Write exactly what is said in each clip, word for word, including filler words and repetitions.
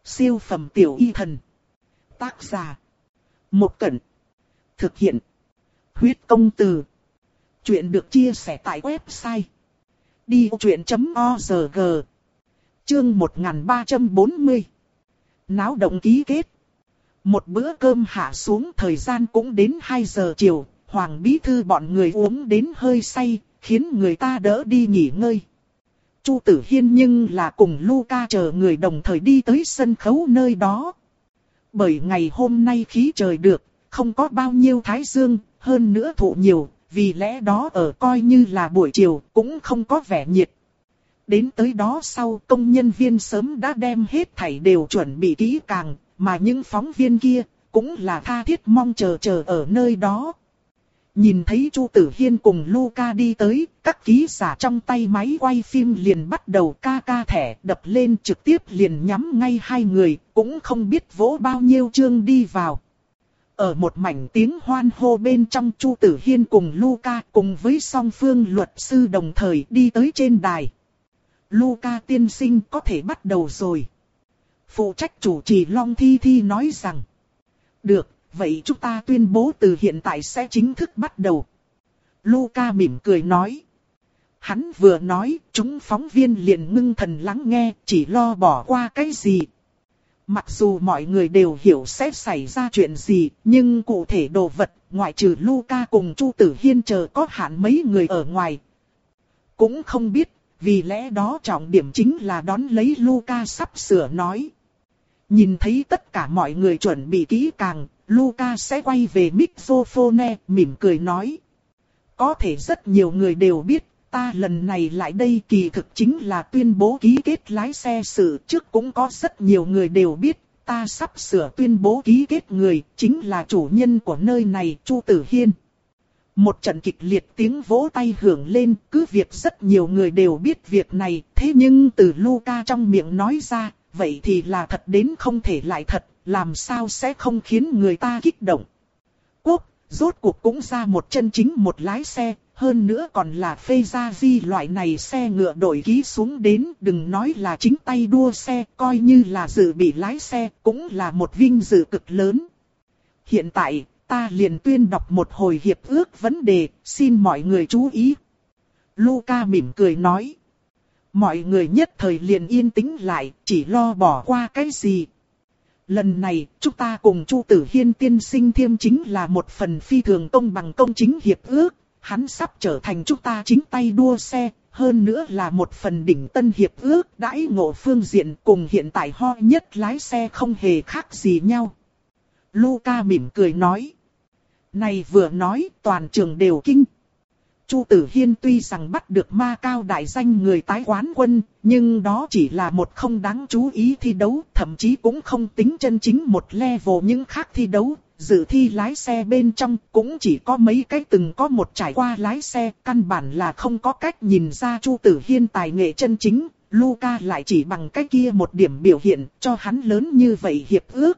Siêu phẩm tiểu y thần. Tác giả. Một Cẩn. Thực hiện. Huyết công từ. Chuyện được chia sẻ tại website đi vô chuyện chấm org. Chương một nghìn ba trăm bốn mươi. Náo động ký kết. Một bữa cơm hạ xuống, thời gian cũng đến hai giờ chiều. Hoàng bí thư bọn người uống đến hơi say, khiến người ta đỡ đi nghỉ ngơi. Chu Tử Hiên nhưng là cùng Luca chờ người đồng thời đi tới sân khấu nơi đó. Bởi ngày hôm nay khí trời được, không có bao nhiêu thái dương, hơn nữa thụ nhiều, vì lẽ đó ở coi như là buổi chiều cũng không có vẻ nhiệt. Đến tới đó sau, công nhân viên sớm đã đem hết thảy đều chuẩn bị kỹ càng, mà những phóng viên kia cũng là tha thiết mong chờ chờ ở nơi đó. Nhìn thấy Chu Tử Hiên cùng Luca đi tới, các ký giả trong tay máy quay phim liền bắt đầu ca ca thẻ đập lên, trực tiếp liền nhắm ngay hai người, cũng không biết vỗ bao nhiêu chương đi vào. Ở một mảnh tiếng hoan hô bên trong, Chu Tử Hiên cùng Luca cùng với song phương luật sư đồng thời đi tới trên đài. Luca tiên sinh có thể bắt đầu rồi. Phụ trách chủ trì Long Thi Thi nói rằng. Được. Vậy chúng ta tuyên bố từ hiện tại sẽ chính thức bắt đầu. Luca mỉm cười nói. Hắn vừa nói, chúng phóng viên liền ngưng thần lắng nghe, chỉ lo bỏ qua cái gì. Mặc dù mọi người đều hiểu sẽ xảy ra chuyện gì, nhưng cụ thể đồ vật, ngoại trừ Luca cùng Chu Tử Hiên chờ có hạn mấy người ở ngoài, cũng không biết, vì lẽ đó trọng điểm chính là đón lấy Luca sắp sửa nói. Nhìn thấy tất cả mọi người chuẩn bị kỹ càng, Luca sẽ quay về microphone, mỉm cười nói. Có thể rất nhiều người đều biết, ta lần này lại đây kỳ thực chính là tuyên bố ký kết lái xe sự. Trước cũng có rất nhiều người đều biết, ta sắp sửa tuyên bố ký kết người, chính là chủ nhân của nơi này, Chu Tử Hiên. Một trận kịch liệt tiếng vỗ tay hưởng lên, cứ việc rất nhiều người đều biết việc này, thế nhưng từ Luca trong miệng nói ra, vậy thì là thật đến không thể lại thật. Làm sao sẽ không khiến người ta kích động. Quốc, rốt cuộc cũng ra một chân chính một lái xe, hơn nữa còn là phê gia di loại này xe ngựa đổi ký xuống đến, đừng nói là chính tay đua xe, coi như là dự bị lái xe, cũng là một vinh dự cực lớn. Hiện tại, ta liền tuyên đọc một hồi hiệp ước vấn đề, xin mọi người chú ý. Luca mỉm cười nói. Mọi người nhất thời liền yên tĩnh lại, chỉ lo bỏ qua cái gì. Lần này, chúng ta cùng Chu Tử Hiên tiên sinh thiêm chính là một phần phi thường công bằng công chính hiệp ước. Hắn sắp trở thành chúng ta chính tay đua xe, hơn nữa là một phần đỉnh tân hiệp ước đãi ngộ phương diện cùng hiện tại ho nhất lái xe không hề khác gì nhau. Luca mỉm cười nói. Này vừa nói, toàn trường đều kinh. Chu Tử Hiên tuy rằng bắt được ma cao đại danh người tái quán quân, nhưng đó chỉ là một không đáng chú ý thi đấu, thậm chí cũng không tính chân chính một level những khác thi đấu. Dự thi lái xe bên trong cũng chỉ có mấy cái từng có một trải qua lái xe, căn bản là không có cách nhìn ra Chu Tử Hiên tài nghệ chân chính. Luca lại chỉ bằng cái kia một điểm biểu hiện cho hắn lớn như vậy hiệp ước.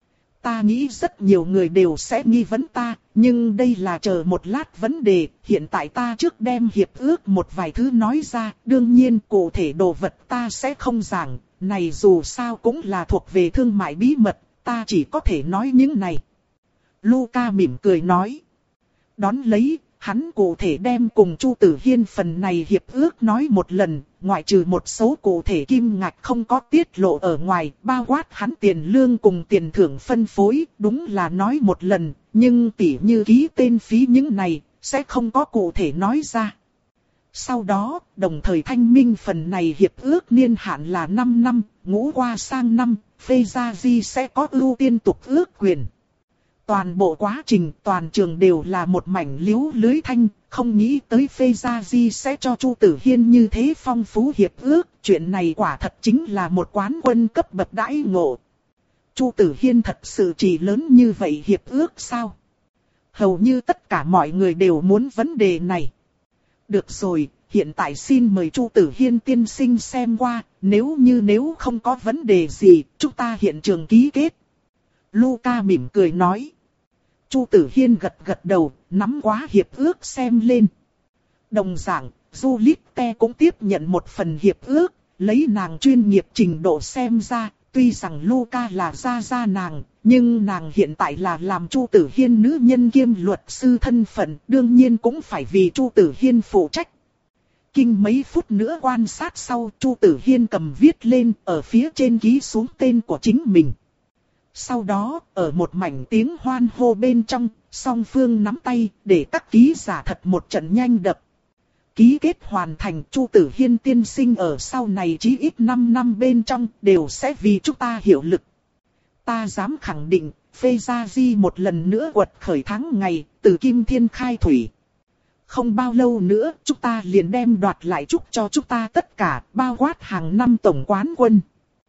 Ta nghĩ rất nhiều người đều sẽ nghi vấn ta, nhưng đây là chờ một lát vấn đề, hiện tại ta trước đem hiệp ước một vài thứ nói ra, đương nhiên cụ thể đồ vật ta sẽ không giảng, này dù sao cũng là thuộc về thương mại bí mật, ta chỉ có thể nói những này. Luca mỉm cười nói. Đón lấy, hắn cụ thể đem cùng Chu Tử Hiên phần này hiệp ước nói một lần, ngoại trừ một số cụ thể kim ngạch không có tiết lộ ở ngoài, bao quát hắn tiền lương cùng tiền thưởng phân phối, đúng là nói một lần, nhưng tỉ như ký tên phí những này, sẽ không có cụ thể nói ra. Sau đó, đồng thời thanh minh phần này hiệp ước niên hạn là năm năm, ngũ qua sang năm, phê gia di sẽ có ưu tiên tục ước quyền. Toàn bộ quá trình toàn trường đều là một mảnh liếu lưới thanh, không nghĩ tới phê gia di sẽ cho Chu Tử Hiên như thế phong phú hiệp ước, chuyện này quả thật chính là một quán quân cấp bậc đãi ngộ. Chu Tử Hiên thật sự chỉ lớn như vậy hiệp ước sao? Hầu như tất cả mọi người đều muốn vấn đề này. Được rồi, hiện tại xin mời Chu Tử Hiên tiên sinh xem qua, nếu như nếu không có vấn đề gì, chúng ta hiện trường ký kết. Luca mỉm cười nói. Chu Tử Hiên gật gật đầu, nắm quá hiệp ước xem lên. Đồng dạng, Juliette cũng tiếp nhận một phần hiệp ước, lấy nàng chuyên nghiệp trình độ xem ra, Tuy rằng Luca là gia gia nàng, nhưng nàng hiện tại là làm Chu Tử Hiên nữ nhân kiêm luật sư thân phận, đương nhiên cũng phải vì Chu Tử Hiên phụ trách. Kinh mấy phút nữa quan sát sau, Chu Tử Hiên cầm viết lên, ở phía trên ký xuống tên của chính mình. Sau đó, ở một mảnh tiếng hoan hô bên trong, song phương nắm tay, để các ký giả thật một trận nhanh đập. Ký kết hoàn thành, Chu Tử Hiên tiên sinh ở sau này chí ít năm năm bên trong, đều sẽ vì chúng ta hiệu lực. Ta dám khẳng định, Phê Gia Di một lần nữa quật khởi thắng ngày, từ Kim Thiên khai thủy. Không bao lâu nữa, chúng ta liền đem đoạt lại chúc cho chúng ta tất cả, bao quát hàng năm tổng quán quân.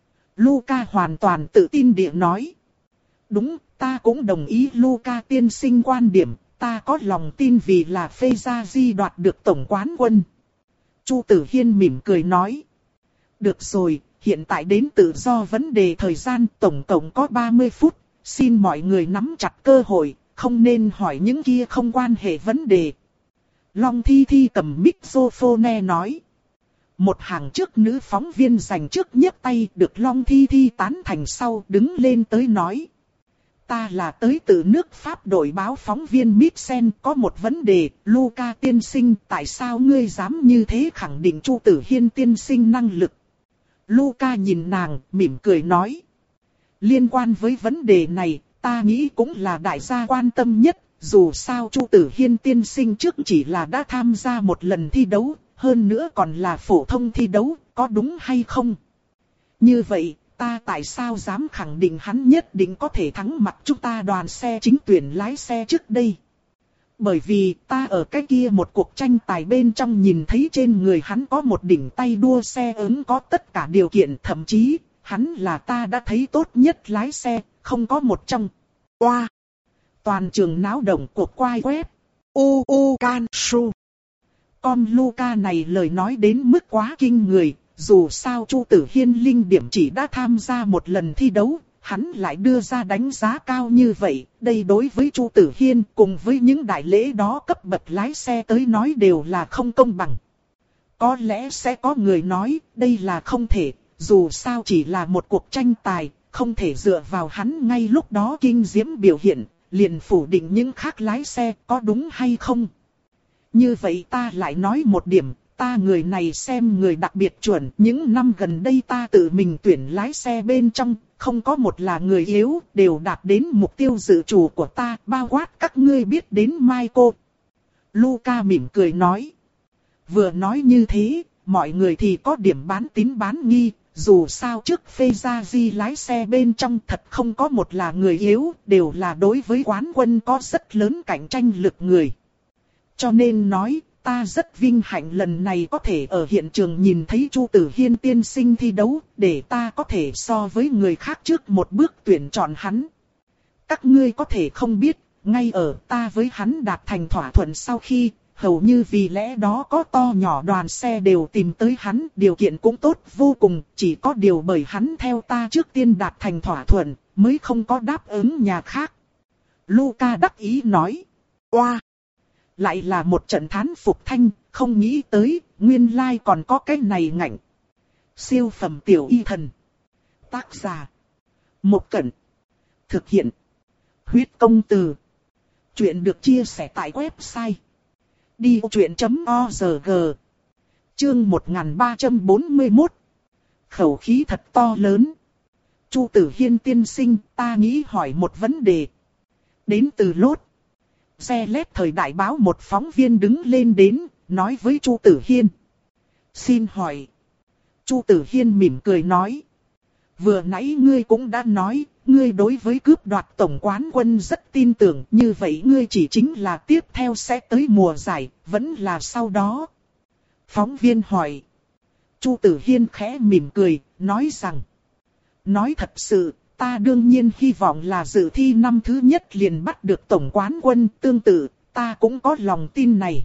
Luca hoàn toàn tự tin địa nói. Đúng, ta cũng đồng ý Luca tiên sinh quan điểm, ta có lòng tin vì là Phê Gia Di đoạt được tổng quán quân. Chu Tử Hiên mỉm cười nói. Được rồi, hiện tại đến tự do vấn đề thời gian, tổng cộng có ba mươi phút, xin mọi người nắm chặt cơ hội, không nên hỏi những kia không quan hệ vấn đề. Long Thi Thi cầm microphone nói. Một hàng trước nữ phóng viên giành trước nhấc tay, được Long Thi Thi tán thành sau đứng lên tới nói. Ta là tới từ nước Pháp đội báo phóng viên Mitsen, có một vấn đề, Luca tiên sinh, tại sao ngươi dám như thế khẳng định Chu Tử Hiên tiên sinh năng lực? Luca nhìn nàng, mỉm cười nói. Liên quan với vấn đề này, ta nghĩ cũng là đại gia quan tâm nhất, dù sao Chu Tử Hiên tiên sinh trước chỉ là đã tham gia một lần thi đấu, hơn nữa còn là phổ thông thi đấu, có đúng hay không? Như vậy, ta tại sao dám khẳng định hắn nhất định có thể thắng mặt chúng ta đoàn xe chính tuyển lái xe trước đây? Bởi vì ta ở cái kia một cuộc tranh tài bên trong nhìn thấy trên người hắn có một đỉnh tay đua xe ứng có tất cả điều kiện, thậm chí hắn là ta đã thấy tốt nhất lái xe, không có một trong. Oa! Wow. Toàn trường náo động cuộc quay web. U U Can Su. Com Luca này lời nói đến mức quá kinh người, dù sao Chu Tử Hiên linh điểm chỉ đã tham gia một lần thi đấu, hắn lại đưa ra đánh giá cao như vậy, đây đối với Chu Tử Hiên cùng với những đại lễ đó cấp bậc lái xe tới nói đều là không công bằng. Có lẽ sẽ có người nói, đây là không thể, dù sao chỉ là một cuộc tranh tài, không thể dựa vào hắn ngay lúc đó kinh diễm biểu hiện, liền phủ định những khác lái xe, có đúng hay không? Như vậy ta lại nói một điểm, ta người này xem người đặc biệt chuẩn, những năm gần đây ta tự mình tuyển lái xe bên trong, không có một là người yếu, đều đạt đến mục tiêu dự trù của ta, bao quát các ngươi biết đến Michael. Luca mỉm cười nói. Vừa nói như thế, mọi người thì có điểm bán tín bán nghi, dù sao trước Phê Gia Di lái xe bên trong thật không có một là người yếu, đều là đối với quán quân có rất lớn cạnh tranh lực người. Cho nên nói, ta rất vinh hạnh lần này có thể ở hiện trường nhìn thấy Chu Tử Hiên tiên sinh thi đấu, để ta có thể so với người khác trước một bước tuyển chọn hắn. Các ngươi có thể không biết, ngay ở ta với hắn đạt thành thỏa thuận sau khi, hầu như vì lẽ đó có to nhỏ đoàn xe đều tìm tới hắn, điều kiện cũng tốt vô cùng, chỉ có điều bởi hắn theo ta trước tiên đạt thành thỏa thuận, mới không có đáp ứng nhà khác. Luca đắc ý nói. Oa! Wow. Lại là một trận thán phục thanh, không nghĩ tới, nguyên lai còn có cái này ngạnh. Siêu phẩm tiểu y thần. Tác giả. Một Cẩn. Thực hiện. Huyết công từ. Chuyện được chia sẻ tại website. đi ô chuyện chấm o rờ giê. Chương một nghìn ba trăm bốn mươi mốt. Khẩu khí thật to lớn. Chu Tử Hiên tiên sinh, ta nghĩ hỏi một vấn đề. Đến từ lốt. Xe lét thời đại báo một phóng viên đứng lên đến, nói với Chu Tử Hiên. Xin hỏi. Chu Tử Hiên mỉm cười nói. Vừa nãy ngươi cũng đã nói, ngươi đối với cướp đoạt tổng quán quân rất tin tưởng, như vậy ngươi chỉ chính là tiếp theo sẽ tới mùa giải, vẫn là sau đó. Phóng viên hỏi. Chu Tử Hiên khẽ mỉm cười, nói rằng. Nói thật sự, ta đương nhiên hy vọng là dự thi năm thứ nhất liền bắt được tổng quán quân, tương tự, ta cũng có lòng tin này.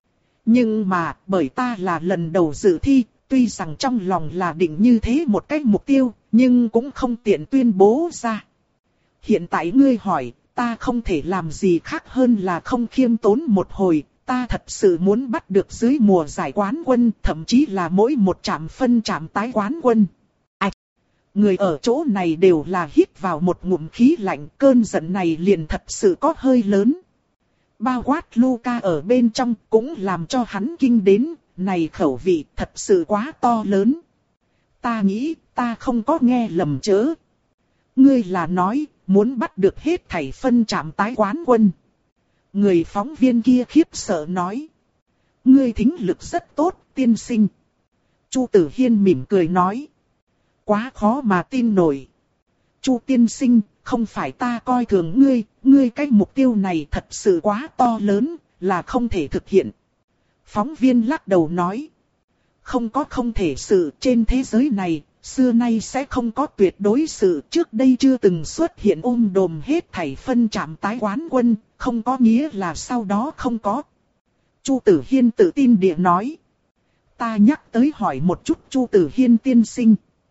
Nhưng mà, bởi ta là lần đầu dự thi, tuy rằng trong lòng là định như thế một cách mục tiêu, nhưng cũng không tiện tuyên bố ra. Hiện tại ngươi hỏi, ta không thể làm gì khác hơn là không khiêm tốn một hồi, ta thật sự muốn bắt được dưới mùa giải quán quân, thậm chí là mỗi một trạm phân trạm tái quán quân. Người ở chỗ này đều là hít vào một ngụm khí lạnh, cơn giận này liền thật sự có hơi lớn. Bao quát Luca ở bên trong cũng làm cho hắn kinh đến, này khẩu vị thật sự quá to lớn. Ta nghĩ ta không có nghe lầm chớ. Ngươi là nói muốn bắt được hết thảy phân trạm tái quán quân. Người phóng viên kia khiếp sợ nói. Ngươi thính lực rất tốt, tiên sinh. Chu Tử Hiên mỉm cười nói. Quá khó mà tin nổi. Chu tiên sinh, không phải ta coi thường ngươi, ngươi cái mục tiêu này thật sự quá to lớn, là không thể thực hiện. Phóng viên lắc đầu nói. Không có không thể sự trên thế giới này, xưa nay sẽ không có tuyệt đối sự, trước đây chưa từng xuất hiện ôm đồm hết thảy phân trạm tái quán quân, không có nghĩa là sau đó không có. Chu Tử Hiên tự tin địa nói. Ta nhắc tới hỏi một chút Chu Tử Hiên tiên sinh.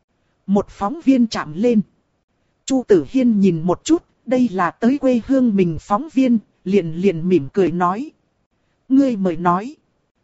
Một phóng viên chạm lên. Chu Tử Hiên nhìn một chút, đây là tới quê hương mình phóng viên, liền liền mỉm cười nói. Ngươi mời nói.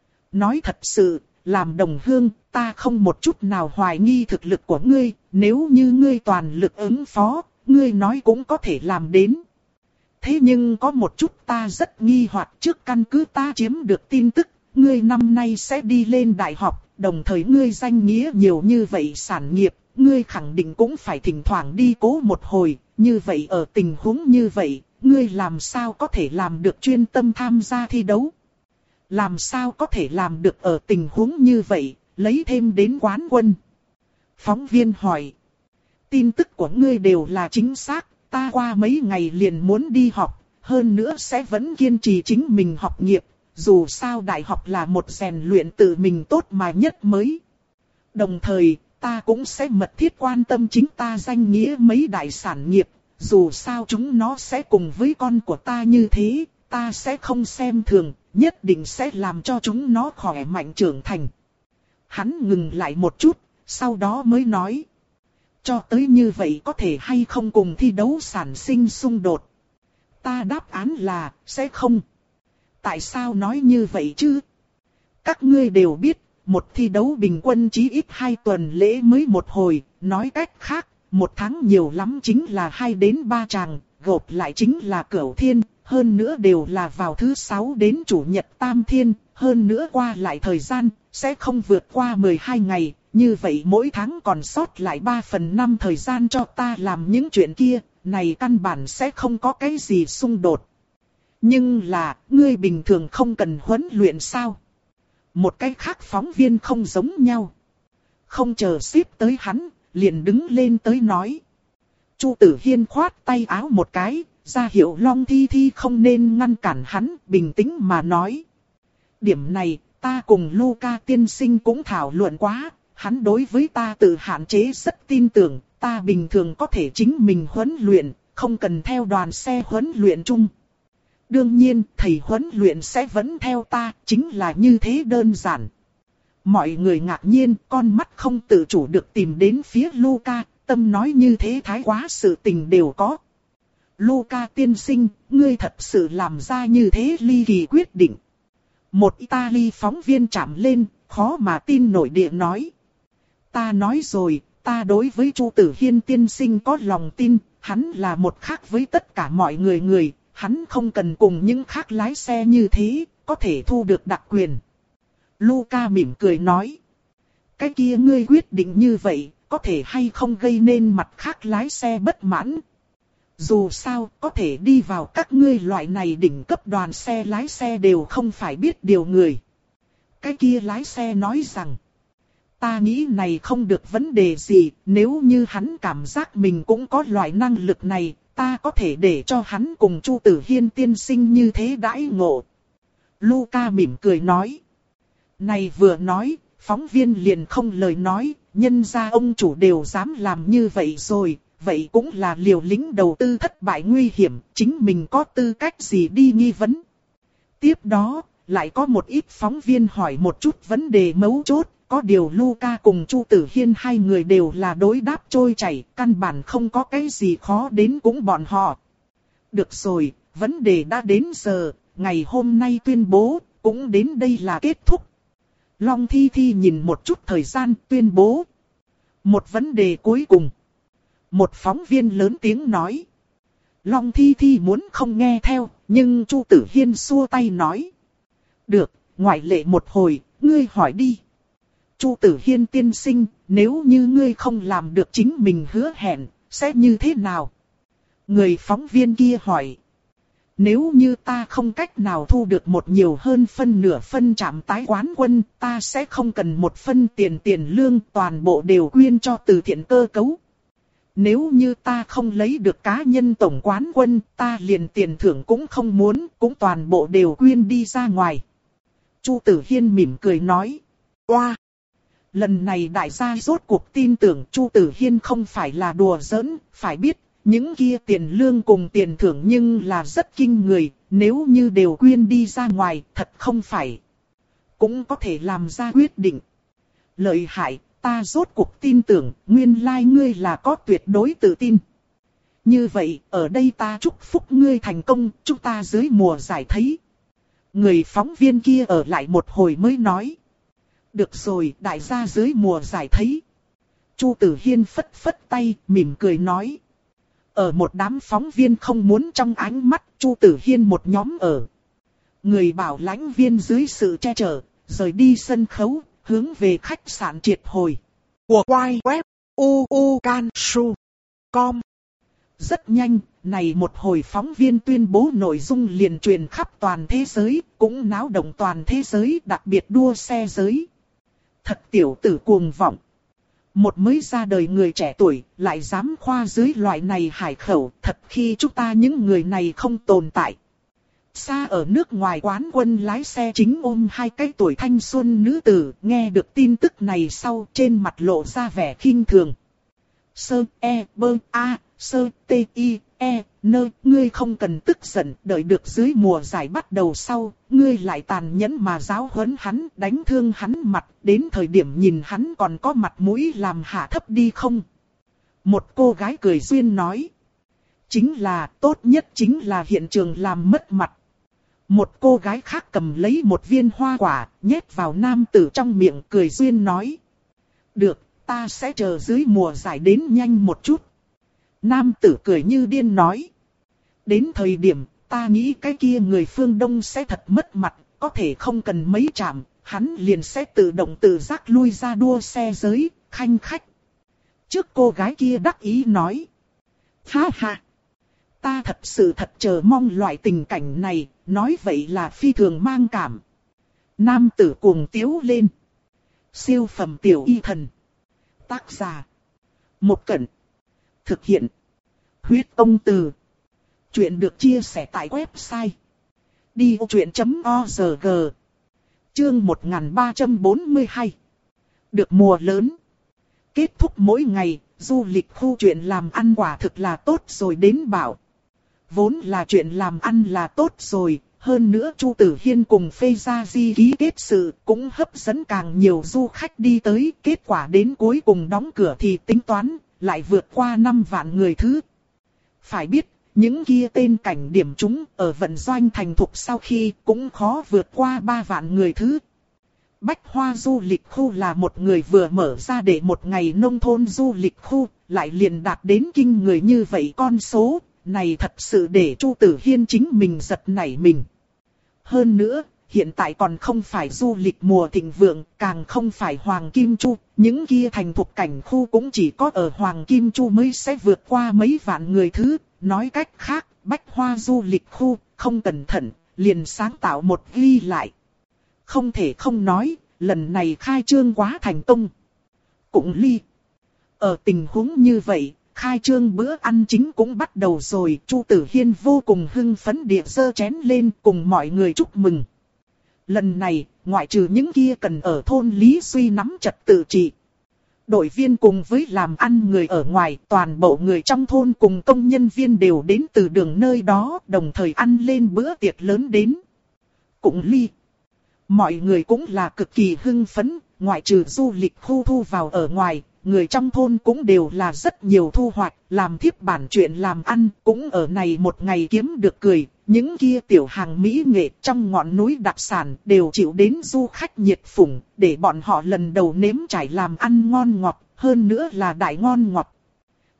Nói thật sự, làm đồng hương, ta không một chút nào hoài nghi thực lực của ngươi, nếu như ngươi toàn lực ứng phó, ngươi nói cũng có thể làm đến. Thế nhưng có một chút ta rất nghi hoặc, trước căn cứ ta chiếm được tin tức, ngươi năm nay sẽ đi lên đại học, đồng thời ngươi danh nghĩa nhiều như vậy sản nghiệp, ngươi khẳng định cũng phải thỉnh thoảng đi cố một hồi, như vậy ở tình huống như vậy, ngươi làm sao có thể làm được chuyên tâm tham gia thi đấu? Làm sao có thể làm được ở tình huống như vậy, lấy thêm đến quán quân? Phóng viên hỏi. Tin tức của ngươi đều là chính xác, ta qua mấy ngày liền muốn đi học, hơn nữa sẽ vẫn kiên trì chính mình học nghiệp, dù sao đại học là một rèn luyện tự mình tốt mà nhất mới. Đồng thời, ta cũng sẽ mật thiết quan tâm chính ta danh nghĩa mấy đại sản nghiệp, dù sao chúng nó sẽ cùng với con của ta như thế, ta sẽ không xem thường, nhất định sẽ làm cho chúng nó khỏe mạnh trưởng thành. Hắn ngừng lại một chút, sau đó mới nói. Cho tới như vậy có thể hay không cùng thi đấu sản sinh xung đột? Ta đáp án là, sẽ không. Tại sao nói như vậy chứ? Các ngươi đều biết, một thi đấu bình quân chí ít hai tuần lễ mới một hồi, nói cách khác, một tháng nhiều lắm chính là hai đến ba tràng, gộp lại chính là cửu thiên, hơn nữa đều là vào thứ sáu đến chủ nhật tam thiên, hơn nữa qua lại thời gian, sẽ không vượt qua mười hai ngày, như vậy mỗi tháng còn sót lại ba phần năm thời gian cho ta làm những chuyện kia, này căn bản sẽ không có cái gì xung đột. Nhưng là, ngươi bình thường không cần huấn luyện sao? Một cái khác phóng viên không giống nhau. Không chờ xếp tới hắn, liền đứng lên tới nói. Chu Tử Hiên khoát tay áo một cái, ra hiệu Long Thi Thi không nên ngăn cản hắn, bình tĩnh mà nói. Điểm này, ta cùng Luca tiên sinh cũng thảo luận quá, hắn đối với ta tự hạn chế rất tin tưởng, ta bình thường có thể chính mình huấn luyện, không cần theo đoàn xe huấn luyện chung. Đương nhiên, thầy huấn luyện sẽ vẫn theo ta, chính là như thế đơn giản. Mọi người ngạc nhiên, con mắt không tự chủ được tìm đến phía Luca, tâm nói như thế thái quá sự tình đều có. Luca tiên sinh, ngươi thật sự làm ra như thế ly kỳ quyết định. Một Italy phóng viên chạm lên, khó mà tin nổi địa nói. Ta nói rồi, ta đối với Chu Tử Hiên tiên sinh có lòng tin, hắn là một khác với tất cả mọi người người, hắn không cần cùng những khác lái xe như thế, có thể thu được đặc quyền. Luca mỉm cười nói. Cái kia ngươi quyết định như vậy, có thể hay không gây nên mặt khác lái xe bất mãn. Dù sao, có thể đi vào các ngươi loại này đỉnh cấp đoàn xe lái xe đều không phải biết điều người. Cái kia lái xe nói rằng, ta nghĩ này không được vấn đề gì, nếu như hắn cảm giác mình cũng có loại năng lực này, ta có thể để cho hắn cùng Chu Tử Hiên tiên sinh như thế đãi ngộ. Luca mỉm cười nói. Này vừa nói, phóng viên liền không lời nói, nhân ra ông chủ đều dám làm như vậy rồi, vậy cũng là liều lĩnh đầu tư thất bại nguy hiểm, chính mình có tư cách gì đi nghi vấn. Tiếp đó, lại có một ít phóng viên hỏi một chút vấn đề mấu chốt, có điều Luca cùng Chu Tử Hiên hai người đều là đối đáp trôi chảy, căn bản không có cái gì khó đến cũng bọn họ. Được rồi, vấn đề đã đến giờ, ngày hôm nay tuyên bố, cũng đến đây là kết thúc. Long Thi Thi nhìn một chút thời gian tuyên bố. Một vấn đề cuối cùng. Một phóng viên lớn tiếng nói. Long Thi Thi muốn không nghe theo, nhưng Chu Tử Hiên xua tay nói. Được, ngoại lệ một hồi, ngươi hỏi đi. Chu Tử Hiên tiên sinh, nếu như ngươi không làm được chính mình hứa hẹn, sẽ như thế nào? Người phóng viên kia hỏi. Nếu như ta không cách nào thu được một nhiều hơn phân nửa phân trạm tái quán quân, ta sẽ không cần một phân tiền tiền lương, toàn bộ đều quyên cho từ thiện cơ cấu. Nếu như ta không lấy được cá nhân tổng quán quân, ta liền tiền thưởng cũng không muốn, cũng toàn bộ đều quyên đi ra ngoài. Chu Tử Hiên mỉm cười nói. Oa! Lần này đại gia rốt cuộc tin tưởng Chu Tử Hiên không phải là đùa giỡn, phải biết, những kia tiền lương cùng tiền thưởng nhưng là rất kinh người, nếu như đều quyên đi ra ngoài, thật không phải. Cũng có thể làm ra quyết định. Lợi hại, ta rốt cuộc tin tưởng, nguyên lai ngươi là có tuyệt đối tự tin. Như vậy, ở đây ta chúc phúc ngươi thành công, chúng ta dưới mùa giải thấy. Người phóng viên kia ở lại một hồi mới nói. Được rồi, đại gia dưới mùa giải thấy. Chu Tử Hiên phất phất tay, mỉm cười nói. Ở một đám phóng viên không muốn trong ánh mắt, Chu Tử Hiên một nhóm ở. Người bảo lãnh viên dưới sự che chở, rời đi sân khấu, hướng về khách sạn triệt hồi. Của quay web u u can su chấm com. Rất nhanh, này một hồi phóng viên tuyên bố nội dung liền truyền khắp toàn thế giới, cũng náo động toàn thế giới, đặc biệt đua xe giới. Thật tiểu tử cuồng vọng. Một mới ra đời người trẻ tuổi, lại dám khoa dưới loại này hải khẩu, thật khi chúng ta những người này không tồn tại. Xa ở nước ngoài quán quân lái xe chính ôm hai cái tuổi thanh xuân nữ tử, nghe được tin tức này sau trên mặt lộ ra vẻ khinh thường. Sơ, e, bơ, a, sơ, t, i, e, nơ, ngươi không cần tức giận, đợi được dưới mùa giải bắt đầu sau, ngươi lại tàn nhẫn mà giáo huấn hắn, đánh thương hắn mặt, đến thời điểm nhìn hắn còn có mặt mũi làm hạ thấp đi không? Một cô gái cười duyên nói. Chính là, tốt nhất chính là hiện trường làm mất mặt. Một cô gái khác cầm lấy một viên hoa quả, nhét vào nam tử trong miệng cười duyên nói. Được, ta sẽ chờ dưới mùa giải đến nhanh một chút. Nam tử cười như điên nói. Đến thời điểm, ta nghĩ cái kia người phương Đông sẽ thật mất mặt, có thể không cần mấy trạm, hắn liền sẽ tự động tự giác lui ra đua xe giới, khanh khách. Trước cô gái kia đắc ý nói. Ha ha! Ta thật sự thật chờ mong loại tình cảnh này, nói vậy là phi thường mang cảm. Nam tử cuồng tiếu lên. Siêu phẩm tiểu y thần. Tác giả. Một Cẩn. Thực hiện. Huyết Công Từ. Chuyện được chia sẻ tại website. đi ô chuyện chấm org. Chương một nghìn ba trăm bốn mươi hai. Được mùa lớn. Kết thúc mỗi ngày, du lịch khu chuyện làm ăn quả thực là tốt rồi đến bảo. Vốn là chuyện làm ăn là tốt rồi, hơn nữa Chu Tử Hiên cùng Phê Gia Di ký kết sự cũng hấp dẫn càng nhiều du khách đi tới. Kết quả đến cuối cùng đóng cửa thì tính toán, lại vượt qua năm vạn người thứ. Phải biết, những kia tên cảnh điểm chúng ở vận doanh thành thục sau khi cũng khó vượt qua ba vạn người thứ. Bách Hoa du lịch khu là một người vừa mở ra để một ngày nông thôn du lịch khu, lại liền đạt đến kinh người như vậy con số. Này thật sự để Chu Tử Hiên chính mình giật nảy mình. Hơn nữa, hiện tại còn không phải du lịch mùa thịnh vượng, càng không phải Hoàng Kim Chu. Những kia thành thục cảnh khu cũng chỉ có ở Hoàng Kim Chu mới sẽ vượt qua mấy vạn người thứ. Nói cách khác, Bách Hoa du lịch khu, không cẩn thận, liền sáng tạo một ghi lại. Không thể không nói, lần này khai trương quá thành công. Cũng ly. Ở tình huống như vậy, khai trương bữa ăn chính cũng bắt đầu rồi. Chu Tử Hiên vô cùng hưng phấn địa giơ chén lên cùng mọi người chúc mừng. Lần này, ngoại trừ những kia cần ở thôn Lý Suy nắm trật tự trị. Đội viên cùng với làm ăn người ở ngoài, toàn bộ người trong thôn cùng công nhân viên đều đến từ đường nơi đó, đồng thời ăn lên bữa tiệc lớn đến. Cũng ly. Mọi người cũng là cực kỳ hưng phấn, ngoại trừ du lịch khu thu vào ở ngoài, người trong thôn cũng đều là rất nhiều thu hoạch, làm thiếp bản chuyện làm ăn, cũng ở này một ngày kiếm được cười. Những kia tiểu hàng mỹ nghệ trong ngọn núi đặc sản đều chịu đến du khách nhiệt phủng, để bọn họ lần đầu nếm trải làm ăn ngon ngọt, hơn nữa là đại ngon ngọt.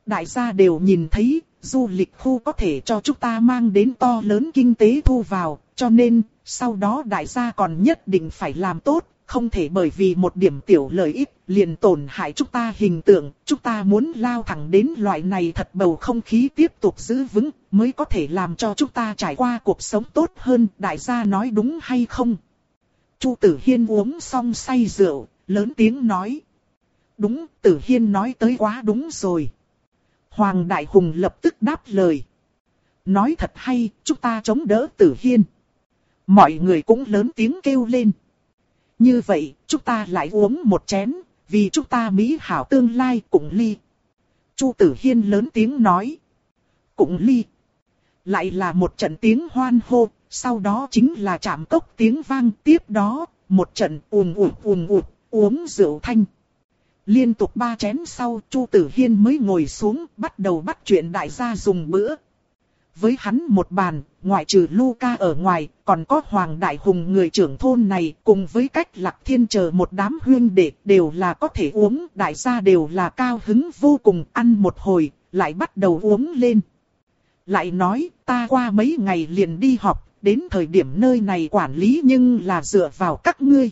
Đại gia đều nhìn thấy, du lịch khu có thể cho chúng ta mang đến to lớn kinh tế thu vào, cho nên, sau đó đại gia còn nhất định phải làm tốt, không thể bởi vì một điểm tiểu lợi ích, liền tổn hại chúng ta hình tượng, chúng ta muốn lao thẳng đến loại này thật bầu không khí tiếp tục giữ vững, mới có thể làm cho chúng ta trải qua cuộc sống tốt hơn, đại gia nói đúng hay không? Chu Tử Hiên uống xong say rượu, lớn tiếng nói. Đúng, Tử Hiên nói tới quá đúng rồi. Hoàng Đại Hùng lập tức đáp lời. Nói thật hay, chúng ta chống đỡ Tử Hiên. Mọi người cũng lớn tiếng kêu lên. Như vậy, chúng ta lại uống một chén, vì chúng ta mỹ hảo tương lai cùng ly. Chu Tử Hiên lớn tiếng nói. Cùng ly. Lại là một trận tiếng hoan hô, sau đó chính là chạm cốc tiếng vang, tiếp đó, một trận ùm ùm ùm ùm, uống rượu thanh. Liên tục ba chén sau, Chu Tử Hiên mới ngồi xuống, bắt đầu bắt chuyện đại gia dùng bữa. Với hắn một bàn, ngoại trừ Luca ở ngoài, còn có Hoàng Đại Hùng người trưởng thôn này, cùng với Cách Lạc Thiên chờ một đám huynh đệ, đều là có thể uống, đại gia đều là cao hứng vô cùng, ăn một hồi, lại bắt đầu uống lên. Lại nói, ta qua mấy ngày liền đi học, đến thời điểm nơi này quản lý nhưng là dựa vào các ngươi.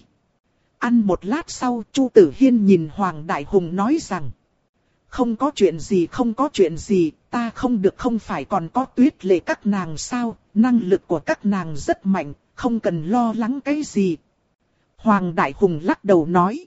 Ăn một lát sau, Chu Tử Hiên nhìn Hoàng Đại Hùng nói rằng. Không có chuyện gì không có chuyện gì, ta không được không phải còn có Tuyết Lệ các nàng sao, năng lực của các nàng rất mạnh, không cần lo lắng cái gì. Hoàng Đại Hùng lắc đầu nói.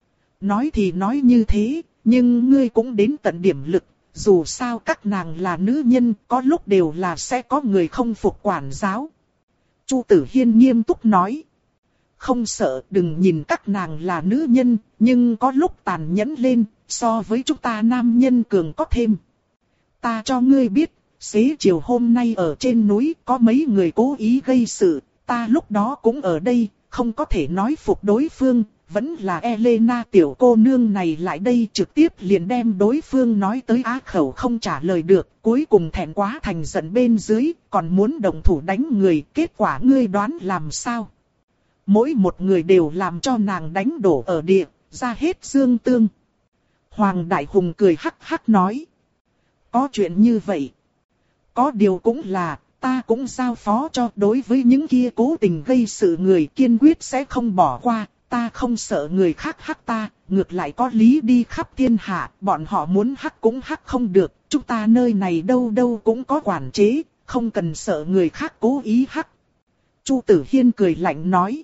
Nói thì nói như thế, nhưng ngươi cũng đến tận điểm lực, dù sao các nàng là nữ nhân, có lúc đều là sẽ có người không phục quản giáo. Chu Tử Hiên nghiêm túc nói. Không sợ, đừng nhìn các nàng là nữ nhân, nhưng có lúc tàn nhẫn lên, so với chúng ta nam nhân cường có thêm. Ta cho ngươi biết, xế chiều hôm nay ở trên núi có mấy người cố ý gây sự, ta lúc đó cũng ở đây, không có thể nói phục đối phương, vẫn là Elena tiểu cô nương này lại đây trực tiếp liền đem đối phương nói tới á khẩu không trả lời được, cuối cùng thẹn quá thành giận bên dưới, còn muốn động thủ đánh người, kết quả ngươi đoán làm sao? Mỗi một người đều làm cho nàng đánh đổ ở địa, ra hết dương tương. Hoàng Đại Hùng cười hắc hắc nói. Có chuyện như vậy. Có điều cũng là, ta cũng giao phó cho đối với những kia cố tình gây sự người kiên quyết sẽ không bỏ qua. Ta không sợ người khác hắc ta, ngược lại có lý đi khắp thiên hạ, bọn họ muốn hắc cũng hắc không được. Chúng ta nơi này đâu đâu cũng có quản chế, không cần sợ người khác cố ý hắc. Chu Tử Hiên cười lạnh nói.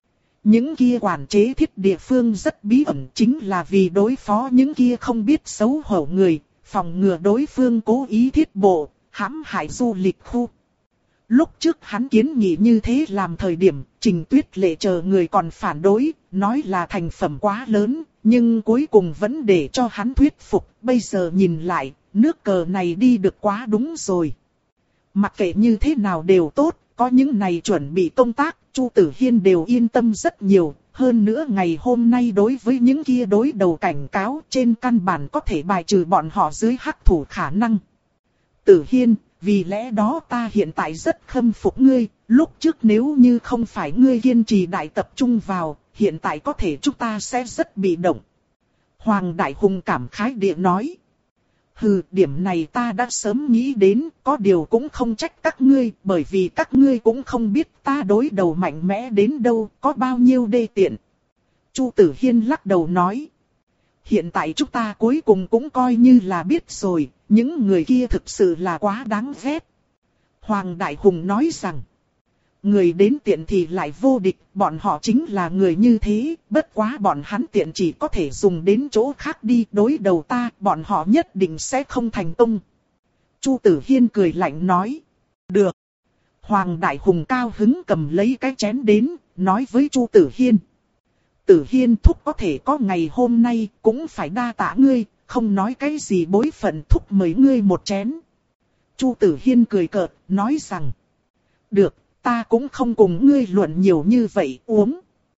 Những kia quản chế thiết địa phương rất bí ẩn chính là vì đối phó những kia không biết xấu hổ người, phòng ngừa đối phương cố ý thiết bộ, hãm hại du lịch khu. Lúc trước hắn kiến nghị như thế làm thời điểm, Trình Tuyết Lệ chờ người còn phản đối, nói là thành phẩm quá lớn, nhưng cuối cùng vẫn để cho hắn thuyết phục, bây giờ nhìn lại, nước cờ này đi được quá đúng rồi. Mặc kệ như thế nào đều tốt, có những này chuẩn bị công tác, Chu Tử Hiên đều yên tâm rất nhiều, hơn nữa ngày hôm nay đối với những kia đối đầu cảnh cáo trên căn bản có thể bài trừ bọn họ dưới hắc thủ khả năng. Tử Hiên, vì lẽ đó ta hiện tại rất khâm phục ngươi, lúc trước nếu như không phải ngươi kiên trì đại tập trung vào, hiện tại có thể chúng ta sẽ rất bị động. Hoàng Đại Hùng cảm khái địa nói. Hừ, điểm này ta đã sớm nghĩ đến, có điều cũng không trách các ngươi, bởi vì các ngươi cũng không biết ta đối đầu mạnh mẽ đến đâu, có bao nhiêu đê tiện. Chu Tử Hiên lắc đầu nói. Hiện tại chúng ta cuối cùng cũng coi như là biết rồi, những người kia thực sự là quá đáng ghét. Hoàng Đại Hùng nói rằng, người đến tiện thì lại vô địch, bọn họ chính là người như thế, bất quá bọn hắn tiện chỉ có thể dùng đến chỗ khác đi đối đầu ta, bọn họ nhất định sẽ không thành công. Chu Tử Hiên cười lạnh nói, được. Hoàng Đại Hùng cao hứng cầm lấy cái chén đến, nói với Chu Tử Hiên. Tử Hiên thúc có thể có ngày hôm nay, cũng phải đa tạ ngươi, không nói cái gì bối phận thúc mời ngươi một chén. Chu Tử Hiên cười cợt, nói rằng, được. Ta cũng không cùng ngươi luận nhiều như vậy uống.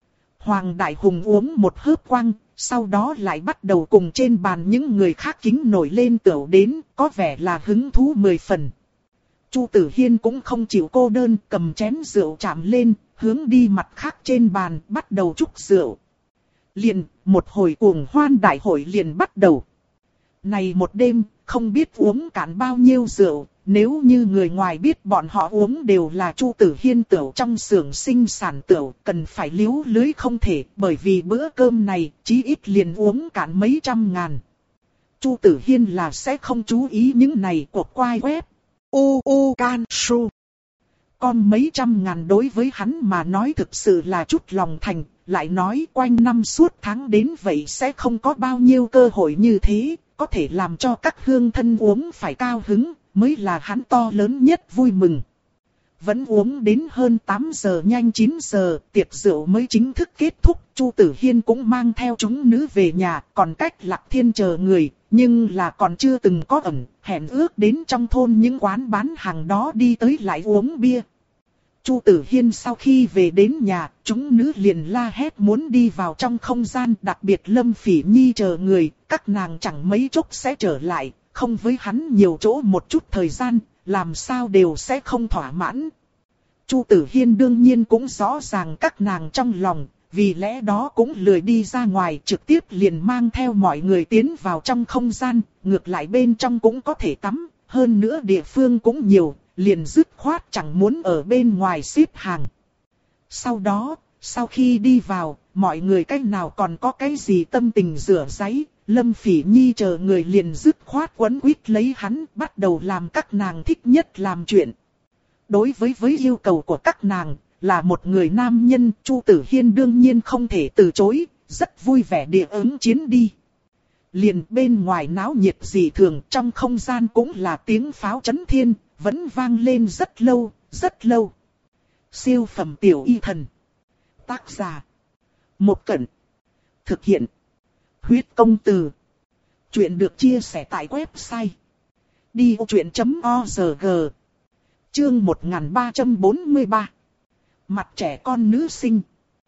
Hoàng Đại Hùng uống một hớp quăng, sau đó lại bắt đầu cùng trên bàn những người khác kính nổi lên tửu đến, có vẻ là hứng thú mười phần. Chu Tử Hiên cũng không chịu cô đơn, cầm chén rượu chạm lên, hướng đi mặt khác trên bàn, bắt đầu chúc rượu. Liền, một hồi cuồng hoan đại hội liền bắt đầu. Này một đêm, không biết uống cạn bao nhiêu rượu. Nếu như người ngoài biết bọn họ uống đều là Chu Tử Hiên tửu trong xưởng sinh sản tửu, cần phải liếu lưới không thể, bởi vì bữa cơm này chí ít liền uống cạn mấy trăm ngàn. Chu Tử Hiên là sẽ không chú ý những này của quai web. U U Can Su. Còn mấy trăm ngàn đối với hắn mà nói thực sự là chút lòng thành, lại nói quanh năm suốt tháng đến vậy sẽ không có bao nhiêu cơ hội như thế, có thể làm cho các hương thân uống phải cao hứng, mới là hắn to lớn nhất vui mừng. Vẫn uống đến hơn tám giờ nhanh chín giờ, tiệc rượu mới chính thức kết thúc, Chu Tử Hiên cũng mang theo chúng nữ về nhà, còn cách Lạc Thiên chờ người, nhưng là còn chưa từng có ẩn, hẹn ước đến trong thôn những quán bán hàng đó đi tới lại uống bia. Chu Tử Hiên sau khi về đến nhà, chúng nữ liền la hét muốn đi vào trong không gian, đặc biệt Lâm Phỉ Nhi chờ người, các nàng chẳng mấy chốc sẽ trở lại, không với hắn nhiều chỗ một chút thời gian, làm sao đều sẽ không thỏa mãn. Chu Tử Hiên đương nhiên cũng rõ ràng các nàng trong lòng, vì lẽ đó cũng lười đi ra ngoài, trực tiếp liền mang theo mọi người tiến vào trong không gian, ngược lại bên trong cũng có thể tắm, hơn nữa địa phương cũng nhiều, liền dứt khoát chẳng muốn ở bên ngoài xếp hàng. Sau đó, sau khi đi vào, mọi người cách nào còn có cái gì tâm tình rửa ráy, Lâm Phỉ Nhi chờ người liền dứt khoát quấn quýt lấy hắn, bắt đầu làm các nàng thích nhất làm chuyện. Đối với với yêu cầu của các nàng, là một người nam nhân, Chu Tử Hiên đương nhiên không thể từ chối, rất vui vẻ địa ứng chiến đi. Liền bên ngoài náo nhiệt dị thường, trong không gian cũng là tiếng pháo chấn thiên, vẫn vang lên rất lâu, rất lâu. Siêu phẩm tiểu y thần. Tác giả: Một Cẩn. Thực hiện: Huyết Công Từ. Chuyện được chia sẻ tại website đi ô chuyện chấm org. Chương một nghìn ba trăm bốn mươi ba. Mặt trẻ con nữ sinh.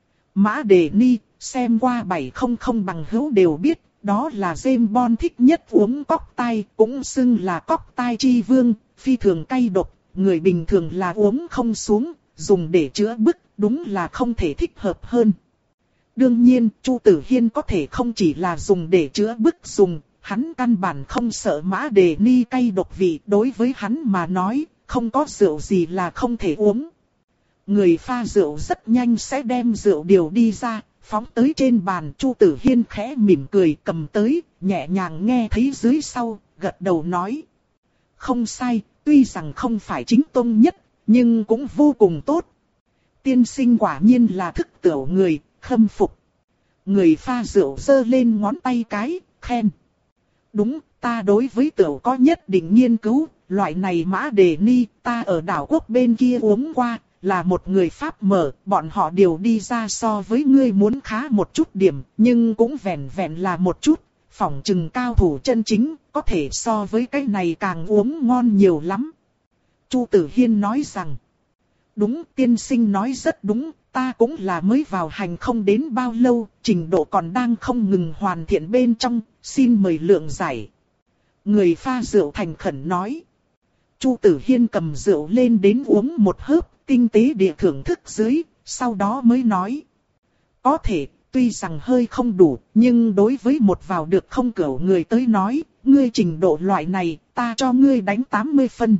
Mã Đề Ni, xem qua bảy không không bằng hữu đều biết, đó là James Bond thích nhất uống cóc tai, cũng xưng là cóc tai chi vương, phi thường cay độc, người bình thường là uống không xuống, dùng để chữa bức, đúng là không thể thích hợp hơn. Đương nhiên, Chu Tử Hiên có thể không chỉ là dùng để chữa bức dùng, hắn căn bản không sợ Mã Đề Ni cay độc vị, đối với hắn mà nói, không có rượu gì là không thể uống. Người pha rượu rất nhanh sẽ đem rượu điều đi ra, phóng tới trên bàn. Chu Tử Hiên khẽ mỉm cười cầm tới, nhẹ nhàng nghe thấy dưới sau, gật đầu nói. Không sai, tuy rằng không phải chính tông nhất, nhưng cũng vô cùng tốt. Tiên sinh quả nhiên là thức tiểu người, khâm phục. Người pha rượu giơ lên ngón tay cái, khen. Đúng, ta đối với tiểu có nhất định nghiên cứu, loại này Mã Đề Ni, ta ở đảo quốc bên kia uống qua, là một người Pháp mở, bọn họ điều đi ra so với ngươi muốn khá một chút điểm, nhưng cũng vẹn vẹn là một chút, phỏng chừng cao thủ chân chính, có thể so với cái này càng uống ngon nhiều lắm. Chu Tử Hiên nói rằng, đúng, tiên sinh nói rất đúng, ta cũng là mới vào hành không đến bao lâu, trình độ còn đang không ngừng hoàn thiện bên trong, xin mời lượng giải. Người pha rượu thành khẩn nói. Chu Tử Hiên cầm rượu lên đến uống một hớp, tinh tế địa thưởng thức dưới, sau đó mới nói. Có thể, tuy rằng hơi không đủ, nhưng đối với một vào được không cửu người tới nói, ngươi trình độ loại này, ta cho ngươi đánh tám mươi phân.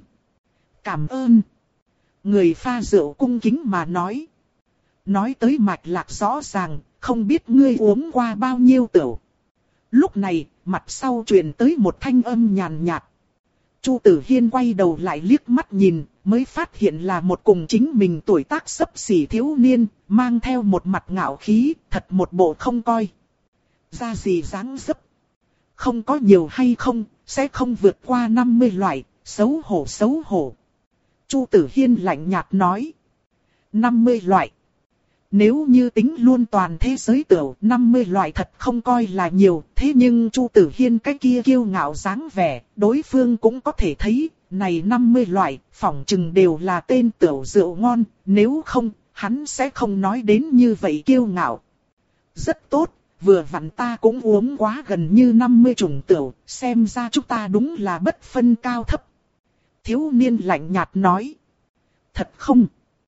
Cảm ơn. Người pha rượu cung kính mà nói. Nói tới mạch lạc rõ ràng, không biết ngươi uống qua bao nhiêu tửu. Lúc này, mặt sau truyền tới một thanh âm nhàn nhạt. Chu Tử Hiên quay đầu lại liếc mắt nhìn, mới phát hiện là một cùng chính mình tuổi tác xấp xỉ thiếu niên, mang theo một mặt ngạo khí, thật một bộ không coi. Ra gì dáng dấp. Không có nhiều hay không, sẽ không vượt qua năm mươi loại, xấu hổ xấu hổ. Chu Tử Hiên lạnh nhạt nói. năm mươi loại. Nếu như tính luôn toàn thế giới tửu, năm mươi loại thật không coi là nhiều, thế nhưng Chu Tử Hiên cái kia kiêu ngạo dáng vẻ, đối phương cũng có thể thấy, này năm mươi loại, phỏng chừng đều là tên tửu rượu ngon, nếu không, hắn sẽ không nói đến như vậy kiêu ngạo. Rất tốt, vừa vặn ta cũng uống quá gần như năm mươi chủng tửu, xem ra chúng ta đúng là bất phân cao thấp. Thiếu niên lạnh nhạt nói. Thật không?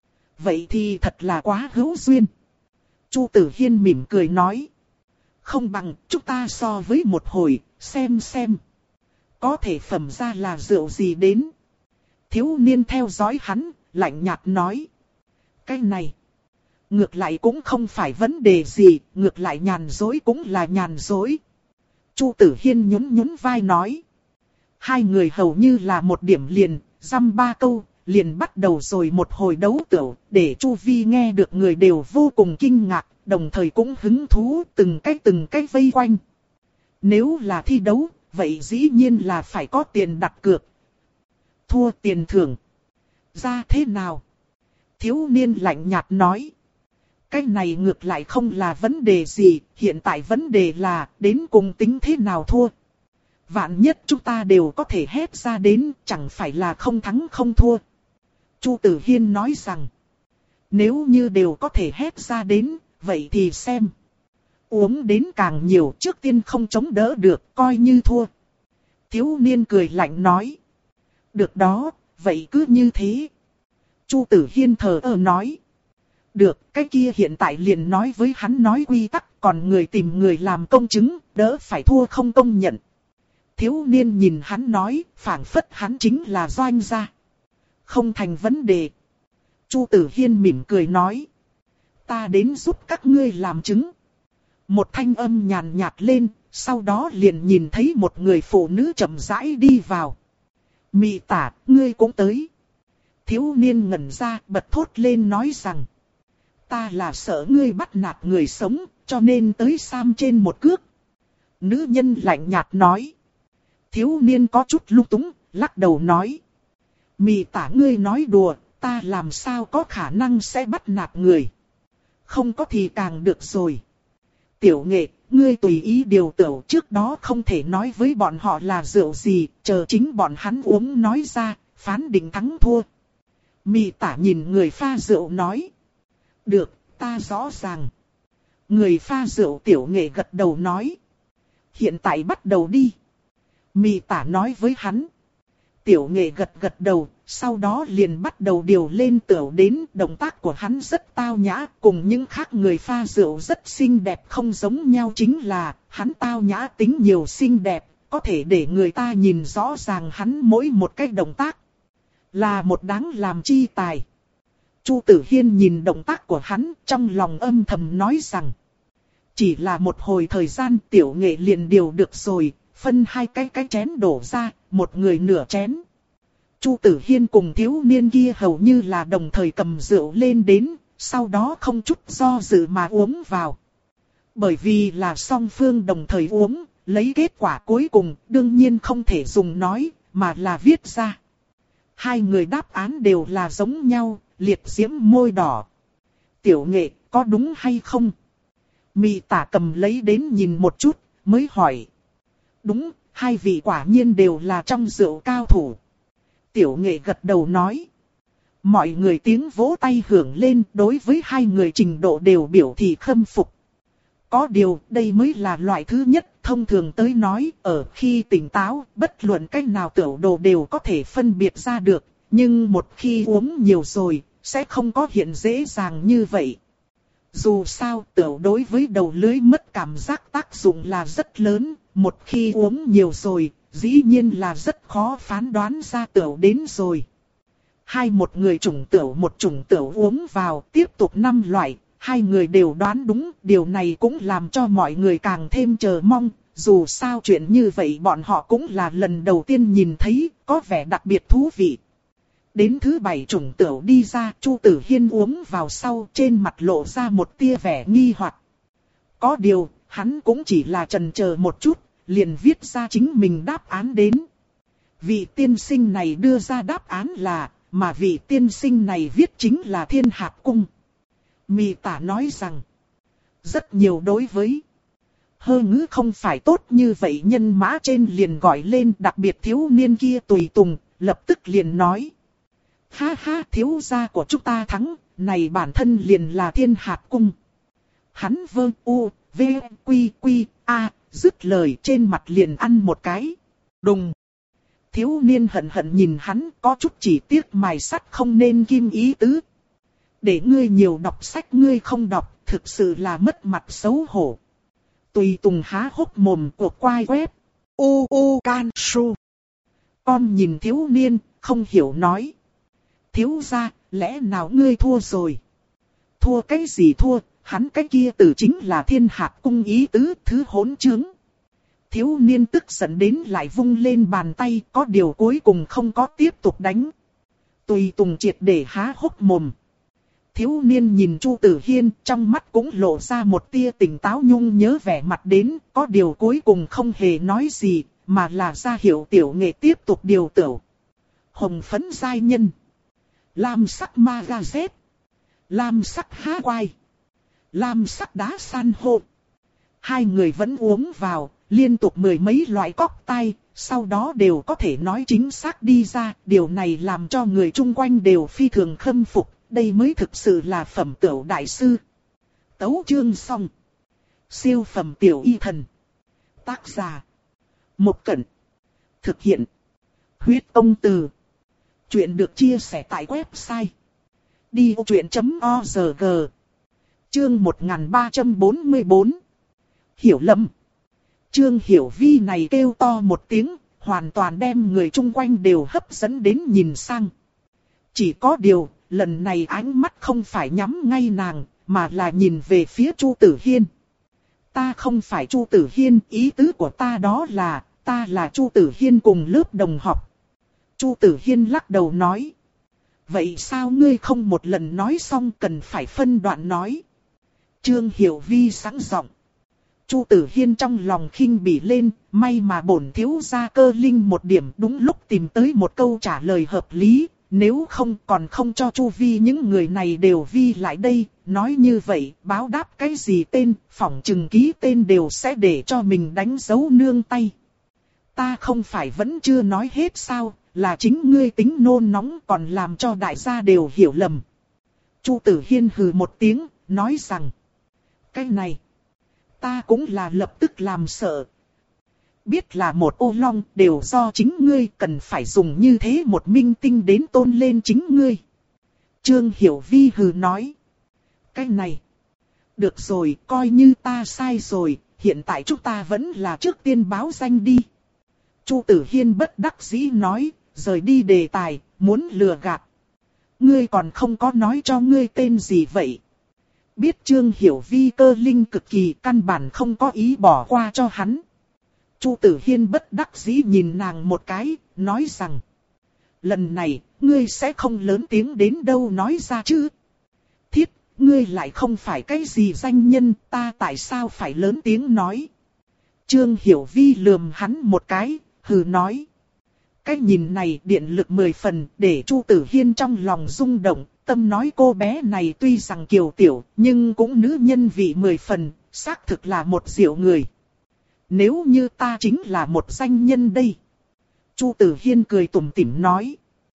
Vậy thì thật là quá hữu duyên. Chu Tử Hiên mỉm cười nói. Không bằng chúng ta so với một hồi, xem xem. có thể phẩm ra là rượu gì đến. Thiếu niên theo dõi hắn, lạnh nhạt nói. Cái này, ngược lại cũng không phải vấn đề gì, ngược lại nhàn dối cũng là nhàn dối. Chu Tử Hiên nhún nhún vai nói. Hai người hầu như là một điểm liền, dăm ba câu, liền bắt đầu rồi một hồi đấu tửu, để Chu Vi nghe được người đều vô cùng kinh ngạc, đồng thời cũng hứng thú từng cái từng cái vây quanh. Nếu là thi đấu, vậy dĩ nhiên là phải có tiền đặt cược. Thua tiền thưởng. Ra thế nào? Thiếu niên lạnh nhạt nói. Cái này ngược lại không là vấn đề gì, hiện tại vấn đề là đến cùng tính thế nào thua. Vạn nhất chúng ta đều có thể hét ra đến, chẳng phải là không thắng không thua. Chu Tử Hiên nói rằng, nếu như đều có thể hét ra đến, vậy thì xem. Uống đến càng nhiều trước tiên không chống đỡ được, coi như thua. Thiếu niên cười lạnh nói. Được đó, vậy cứ như thế. Chu Tử Hiên thờ ơ nói. Được, cái kia hiện tại liền nói với hắn nói quy tắc, còn người tìm người làm công chứng, đỡ phải thua không công nhận. Thiếu niên nhìn hắn nói, phảng phất hắn chính là doanh gia. Không thành vấn đề. Chu Tử Hiên mỉm cười nói. Ta đến giúp các ngươi làm chứng. Một thanh âm nhàn nhạt lên, sau đó liền nhìn thấy một người phụ nữ chậm rãi đi vào. Mị Tả, ngươi cũng tới. Thiếu niên ngẩn ra, bật thốt lên nói rằng. Ta là sợ ngươi bắt nạt người sống, cho nên tới Sam trên một cước. Nữ nhân lạnh nhạt nói. Thiếu niên có chút lung túng, lắc đầu nói. Mị Tả, ngươi nói đùa, ta làm sao có khả năng sẽ bắt nạt người. Không có thì càng được rồi. Tiểu Nghệ, ngươi tùy ý điều tửu, trước đó không thể nói với bọn họ là rượu gì, chờ chính bọn hắn uống nói ra, phán định thắng thua. Mị Tả nhìn người pha rượu nói. Được, ta rõ ràng. Người pha rượu Tiểu Nghệ gật đầu nói. Hiện tại bắt đầu đi. Mị Tả nói với hắn. Tiểu Nghệ gật gật đầu, sau đó liền bắt đầu điều lên tửu đến. Động tác của hắn rất tao nhã, cùng những khác người pha rượu rất xinh đẹp không giống nhau, chính là hắn tao nhã tính nhiều xinh đẹp, có thể để người ta nhìn rõ ràng hắn mỗi một cái động tác. Là một đáng làm chi tài. Chu Tử Hiên nhìn động tác của hắn, trong lòng âm thầm nói rằng. Chỉ là một hồi thời gian Tiểu Nghệ liền điều được rồi, phân hai cái cái chén đổ ra, một người nửa chén. Chu Tử Hiên cùng thiếu niên kia hầu như là đồng thời cầm rượu lên đến, sau đó không chút do dự mà uống vào. Bởi vì là song phương đồng thời uống, lấy kết quả cuối cùng đương nhiên không thể dùng nói, mà là viết ra. Hai người đáp án đều là giống nhau, liệt diễm môi đỏ. Tiểu Nghệ, có đúng hay không? Mị Tả cầm lấy đến nhìn một chút, mới hỏi. Đúng, hai vị quả nhiên đều là trong rượu cao thủ. Tiểu Nghệ gật đầu nói. Mọi người tiếng vỗ tay hưởng lên, đối với hai người trình độ đều biểu thị khâm phục. Có điều, đây mới là loại thứ nhất, thông thường tới nói, ở khi tỉnh táo, bất luận cách nào tiểu đồ đều có thể phân biệt ra được, nhưng một khi uống nhiều rồi, sẽ không có hiện dễ dàng như vậy. Dù sao, tiểu đối với đầu lưới mất cảm giác tác dụng là rất lớn, một khi uống nhiều rồi, dĩ nhiên là rất khó phán đoán ra tiểu đến rồi. Hai một người chủng tiểu một chủng tiểu uống vào, tiếp tục năm loại, hai người đều đoán đúng, điều này cũng làm cho mọi người càng thêm chờ mong, dù sao chuyện như vậy bọn họ cũng là lần đầu tiên nhìn thấy, có vẻ đặc biệt thú vị. Đến thứ bảy chủng tiểu đi ra, Chu Tử Hiên uống vào sau, trên mặt lộ ra một tia vẻ nghi hoặc. Có điều, hắn cũng chỉ là chần chờ một chút, liền viết ra chính mình đáp án đến. Vị tiên sinh này đưa ra đáp án là, mà vị tiên sinh này viết chính là Thiên Hạp Cung. Mị Tả nói rằng, rất nhiều đối với hơ ngữ không phải tốt như vậy, nhân mã trên liền gọi lên, đặc biệt thiếu niên kia tùy tùng, lập tức liền nói. Ha ha, thiếu gia của chúng ta thắng, này bản thân liền là Thiên Hạp Cung. Hắn vơ u, v, quy quy, a, dứt lời trên mặt liền ăn một cái. Đùng. Thiếu niên hận hận nhìn hắn, có chút chỉ tiếc mài sắt không nên kim ý tứ. Để ngươi nhiều đọc sách ngươi không đọc, thực sự là mất mặt xấu hổ. Tùy tùng há hốc mồm của quai quét. U u can su. con nhìn thiếu niên, không hiểu nói. Thiếu gia, lẽ nào ngươi thua rồi? Thua cái gì thua, hắn cái kia tử chính là thiên hạt cung ý tứ thứ hỗn trướng. Thiếu niên tức giận đến lại vung lên bàn tay, có điều cuối cùng không có tiếp tục đánh. Tùy Tùng triệt để há hốc mồm. Thiếu niên nhìn Chu Tử Hiên, trong mắt cũng lộ ra một tia tỉnh táo nhung nhớ vẻ mặt đến, có điều cuối cùng không hề nói gì, mà là ra hiệu tiểu nghệ tiếp tục điều tửu. Hồng phấn giai nhân, lam sắc ma ga zét, lam sắc há quai, lam sắc đá san hô. Hai người vẫn uống vào, liên tục mười mấy loại cocktail, sau đó đều có thể nói chính xác đi ra, điều này làm cho người chung quanh đều phi thường khâm phục, đây mới thực sự là phẩm tửu đại sư. Tấu chương xong. Siêu phẩm tiểu y thần. Tác giả. Một Cẩn. Thực hiện. Huyết Công Từ. Chuyện được chia sẻ tại website đi ô truyện chấm org. Chương một nghìn ba trăm bốn mươi bốn. Hiểu lầm. Trương Hiểu Vi này kêu to một tiếng, hoàn toàn đem người chung quanh đều hấp dẫn đến nhìn sang. Chỉ có điều, lần này ánh mắt không phải nhắm ngay nàng, mà là nhìn về phía Chu Tử Hiên. Ta không phải Chu Tử Hiên, ý tứ của ta đó là, ta là Chu Tử Hiên cùng lớp đồng học. Chu Tử Hiên lắc đầu nói. Vậy sao ngươi không một lần nói xong cần phải phân đoạn nói? Trương Hiểu Vi sẵn giọng. Chu Tử Hiên trong lòng khinh bỉ lên, may mà bổn thiếu gia cơ linh một điểm đúng lúc tìm tới một câu trả lời hợp lý, nếu không còn không cho Chu Vi những người này đều vi lại đây, nói như vậy, báo đáp cái gì tên, phỏng chừng ký tên đều sẽ để cho mình đánh dấu nương tay. Ta không phải vẫn chưa nói hết sao, là chính ngươi tính nôn nóng còn làm cho đại gia đều hiểu lầm. Chu Tử Hiên hừ một tiếng, nói rằng, cái này, ta cũng là lập tức làm sợ. Biết là một ô long đều do chính ngươi, cần phải dùng như thế một minh tinh đến tôn lên chính ngươi. Trương Hiểu Vi hừ nói. Cái này. Được rồi, coi như ta sai rồi, hiện tại chúng ta vẫn là trước tiên báo danh đi. Chu Tử Hiên bất đắc dĩ nói, rời đi đề tài, muốn lừa gạt. Ngươi còn không có nói cho ngươi tên gì vậy? Biết Trương Hiểu Vi cơ linh cực kỳ, căn bản không có ý bỏ qua cho hắn. Chu Tử Hiên bất đắc dĩ nhìn nàng một cái, nói rằng. Lần này, ngươi sẽ không lớn tiếng đến đâu nói ra chứ. Thiết, ngươi lại không phải cái gì danh nhân, ta tại sao phải lớn tiếng nói. Trương Hiểu Vi lườm hắn một cái, hừ nói. Cái nhìn này điện lực mười phần, để Chu Tử Hiên trong lòng rung động, tâm nói cô bé này tuy rằng kiều tiểu, nhưng cũng nữ nhân vị mười phần, xác thực là một diệu người. Nếu như ta chính là một danh nhân đây. Chu Tử Hiên cười tủm tỉm nói.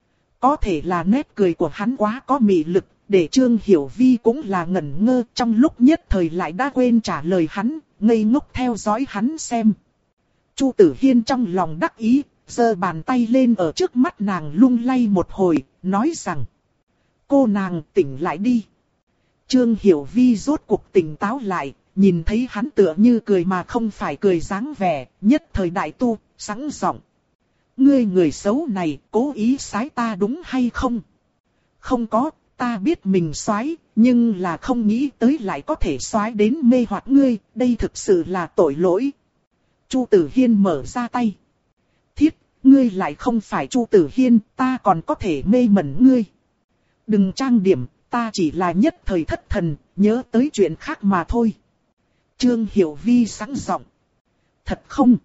Có thể là nét cười của hắn quá có mị lực, để Trương Hiểu Vi cũng là ngẩn ngơ, trong lúc nhất thời lại đã quên trả lời hắn, ngây ngốc theo dõi hắn xem. Chu Tử Hiên trong lòng đắc ý, giơ bàn tay lên ở trước mắt nàng lung lay một hồi, nói rằng. Cô nàng tỉnh lại đi. Trương Hiểu Vi rốt cuộc tỉnh táo lại, nhìn thấy hắn tựa như cười mà không phải cười dáng vẻ, nhất thời đại tu, sẵn giọng. Ngươi người xấu này, cố ý sái ta đúng hay không? Không có, ta biết mình soái, nhưng là không nghĩ tới lại có thể soái đến mê hoặc ngươi, đây thực sự là tội lỗi. Chu Tử Hiên mở ra tay. Thiết, ngươi lại không phải Chu Tử Hiên, ta còn có thể mê mẩn ngươi. Đừng trang điểm, ta chỉ là nhất thời thất thần, nhớ tới chuyện khác mà thôi. Trương Hiểu Vi sẵn giọng. Thật không?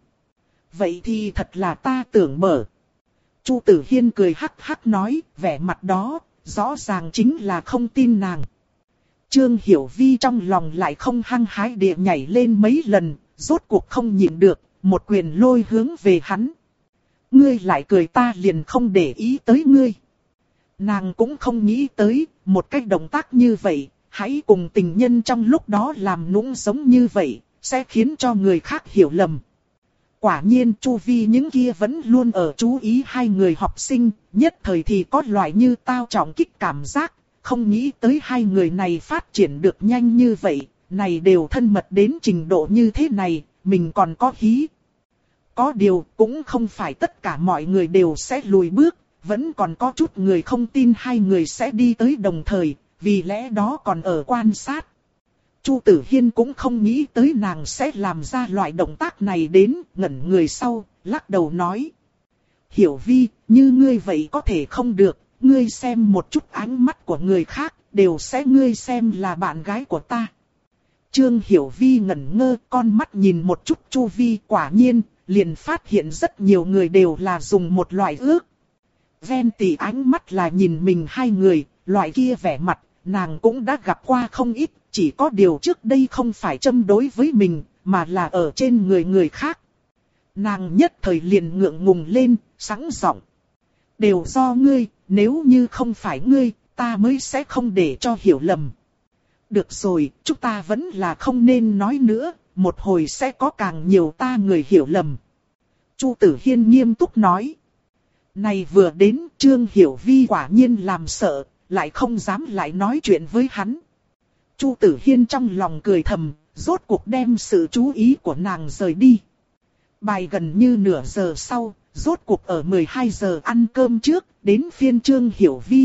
Vậy thì thật là ta tưởng mở. Chu Tử Hiên cười hắc hắc nói, vẻ mặt đó, rõ ràng chính là không tin nàng. Trương Hiểu Vi trong lòng lại không hăng hái địa nhảy lên mấy lần, rốt cuộc không nhịn được, một quyền lôi hướng về hắn. Ngươi lại cười ta liền không để ý tới ngươi. Nàng cũng không nghĩ tới, một cái động tác như vậy, hãy cùng tình nhân trong lúc đó làm nũng giống như vậy, sẽ khiến cho người khác hiểu lầm. Quả nhiên chu vi những kia vẫn luôn ở chú ý hai người học sinh, nhất thời thì có loại như tao trọng kích cảm giác, không nghĩ tới hai người này phát triển được nhanh như vậy, này đều thân mật đến trình độ như thế này, mình còn có hí. Có điều cũng không phải tất cả mọi người đều sẽ lùi bước, vẫn còn có chút người không tin hai người sẽ đi tới đồng thời, vì lẽ đó còn ở quan sát. Chu Tử Hiên cũng không nghĩ tới nàng sẽ làm ra loại động tác này đến, ngẩn người sau, lắc đầu nói. Hiểu Vi, như ngươi vậy có thể không được, ngươi xem một chút ánh mắt của người khác, đều sẽ ngươi xem là bạn gái của ta. Trương Hiểu Vi ngẩn ngơ, con mắt nhìn một chút chu vi, quả nhiên, liền phát hiện rất nhiều người đều là dùng một loại ước. Ven tỉ ánh mắt là nhìn mình hai người, loại kia vẻ mặt, nàng cũng đã gặp qua không ít, chỉ có điều trước đây không phải châm đối với mình, mà là ở trên người người khác. Nàng nhất thời liền ngượng ngùng lên, sẵn giọng. Đều do ngươi, nếu như không phải ngươi, ta mới sẽ không để cho hiểu lầm. Được rồi, chúng ta vẫn là không nên nói nữa, một hồi sẽ có càng nhiều ta người hiểu lầm. Chu Tử Hiên nghiêm túc nói. Này vừa đến, Trương Hiểu Vi quả nhiên làm sợ, lại không dám lại nói chuyện với hắn. Chu Tử Hiên trong lòng cười thầm, rốt cuộc đem sự chú ý của nàng rời đi. Bài gần như nửa giờ sau, rốt cuộc ở mười hai giờ ăn cơm trước, đến phiên Trương Hiểu Vi.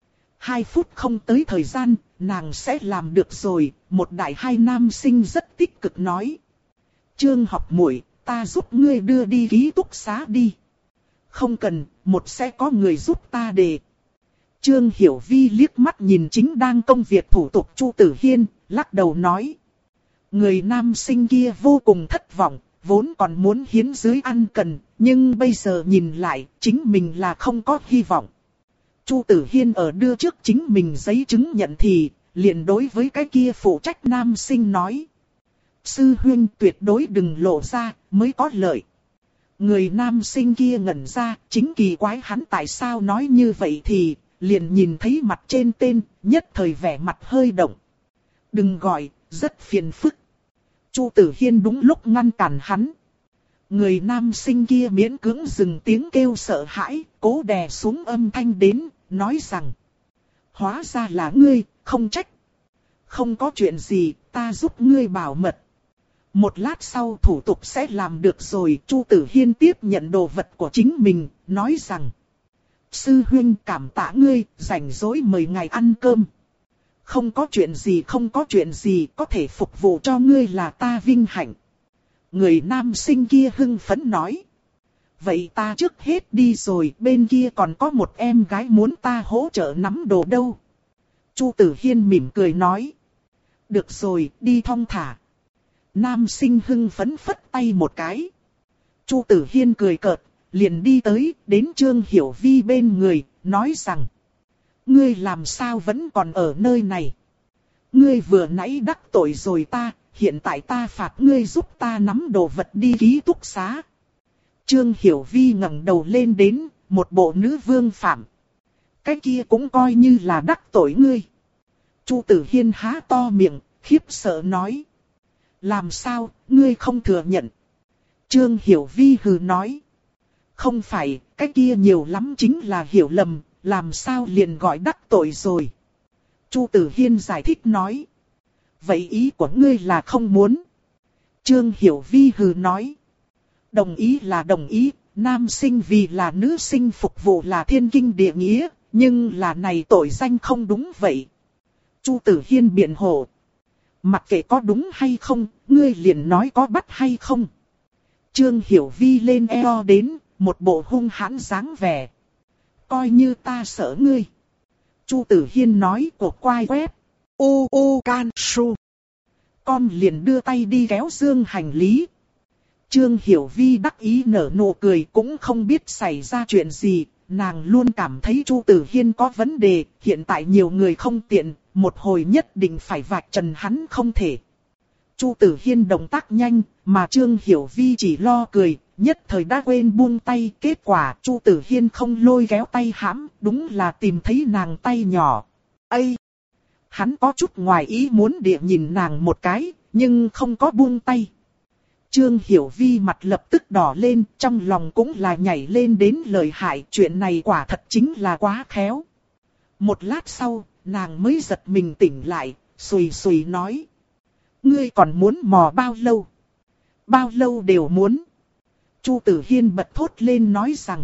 Hai phút không tới thời gian, nàng sẽ làm được rồi, một đại hai nam sinh rất tích cực nói. Trương học muội, ta giúp ngươi đưa đi ký túc xá đi. Không cần, một sẽ có người giúp ta đề. Trương Hiểu Vi liếc mắt nhìn chính đang công việc thủ tục Chu Tử Hiên, lắc đầu nói. Người nam sinh kia vô cùng thất vọng, vốn còn muốn hiến dưới ăn cần, nhưng bây giờ nhìn lại, chính mình là không có hy vọng. Chu Tử Hiên ở đưa trước chính mình giấy chứng nhận thì, liền đối với cái kia phụ trách nam sinh nói. Sư huynh tuyệt đối đừng lộ ra, mới có lợi. Người nam sinh kia ngẩn ra, chính kỳ quái hắn tại sao nói như vậy thì, liền nhìn thấy mặt trên tên, nhất thời vẻ mặt hơi động. Đừng gọi, rất phiền phức. Chu Tử Hiên đúng lúc ngăn cản hắn. Người nam sinh kia miễn cưỡng dừng tiếng kêu sợ hãi, cố đè xuống âm thanh đến, nói rằng. Hóa ra là ngươi, không trách. Không có chuyện gì, ta giúp ngươi bảo mật. Một lát sau thủ tục sẽ làm được rồi, Chu Tử Hiên tiếp nhận đồ vật của chính mình, nói rằng. Sư huynh cảm tạ ngươi, rảnh rỗi mời ngài ăn cơm. Không có chuyện gì không có chuyện gì, có thể phục vụ cho ngươi là ta vinh hạnh. Người nam sinh kia hưng phấn nói. Vậy ta trước hết đi rồi, bên kia còn có một em gái muốn ta hỗ trợ nắm đồ đâu. Chu Tử Hiên mỉm cười nói. Được rồi, đi thong thả. Nam sinh hưng phấn phất tay một cái. Chu Tử Hiên cười cợt, liền đi tới, đến Trương Hiểu Vi bên người, nói rằng. Ngươi làm sao vẫn còn ở nơi này? Ngươi vừa nãy đắc tội rồi ta, hiện tại ta phạt ngươi giúp ta nắm đồ vật đi ký túc xá. Trương Hiểu Vi ngẩng đầu lên đến, một bộ nữ vương phạm. Cái kia cũng coi như là đắc tội ngươi. Chu Tử Hiên há to miệng, khiếp sợ nói. Làm sao, ngươi không thừa nhận? Trương Hiểu Vi hừ nói. Không phải, cái kia nhiều lắm chính là hiểu lầm, làm sao liền gọi đắc tội rồi. Chu Tử Hiên giải thích nói. Vậy ý của ngươi là không muốn. Trương Hiểu Vi hừ nói. Đồng ý là đồng ý, nam sinh vì là nữ sinh phục vụ là thiên kinh địa nghĩa, nhưng là này tội danh không đúng vậy. Chu Tử Hiên biện hộ. Mặc kệ có đúng hay không, ngươi liền nói có bắt hay không. Trương Hiểu Vi lên eo đến, một bộ hung hãn dáng vẻ. Coi như ta sợ ngươi. Chu Tử Hiên nói của quai web. U U Can Su. Con liền đưa tay đi kéo dương hành lý. Trương Hiểu Vi đắc ý nở nụ cười cũng không biết xảy ra chuyện gì. Nàng luôn cảm thấy Chu Tử Hiên có vấn đề. Hiện tại nhiều người không tiện. Một hồi nhất định phải vạch trần hắn không thể. Chu Tử Hiên động tác nhanh. Mà Trương Hiểu Vi chỉ lo cười. Nhất thời đã quên buông tay, kết quả Chu Tử Hiên không lôi kéo tay hãm, đúng là tìm thấy nàng tay nhỏ. Ây! Hắn có chút ngoài ý muốn địa nhìn nàng một cái, nhưng không có buông tay. Trương Hiểu Vi mặt lập tức đỏ lên, trong lòng cũng là nhảy lên đến lời hại, chuyện này quả thật chính là quá khéo. Một lát sau, nàng mới giật mình tỉnh lại, xùi xùi nói. Ngươi còn muốn mò bao lâu? Bao lâu đều muốn. Chu Tử Hiên bật thốt lên nói rằng.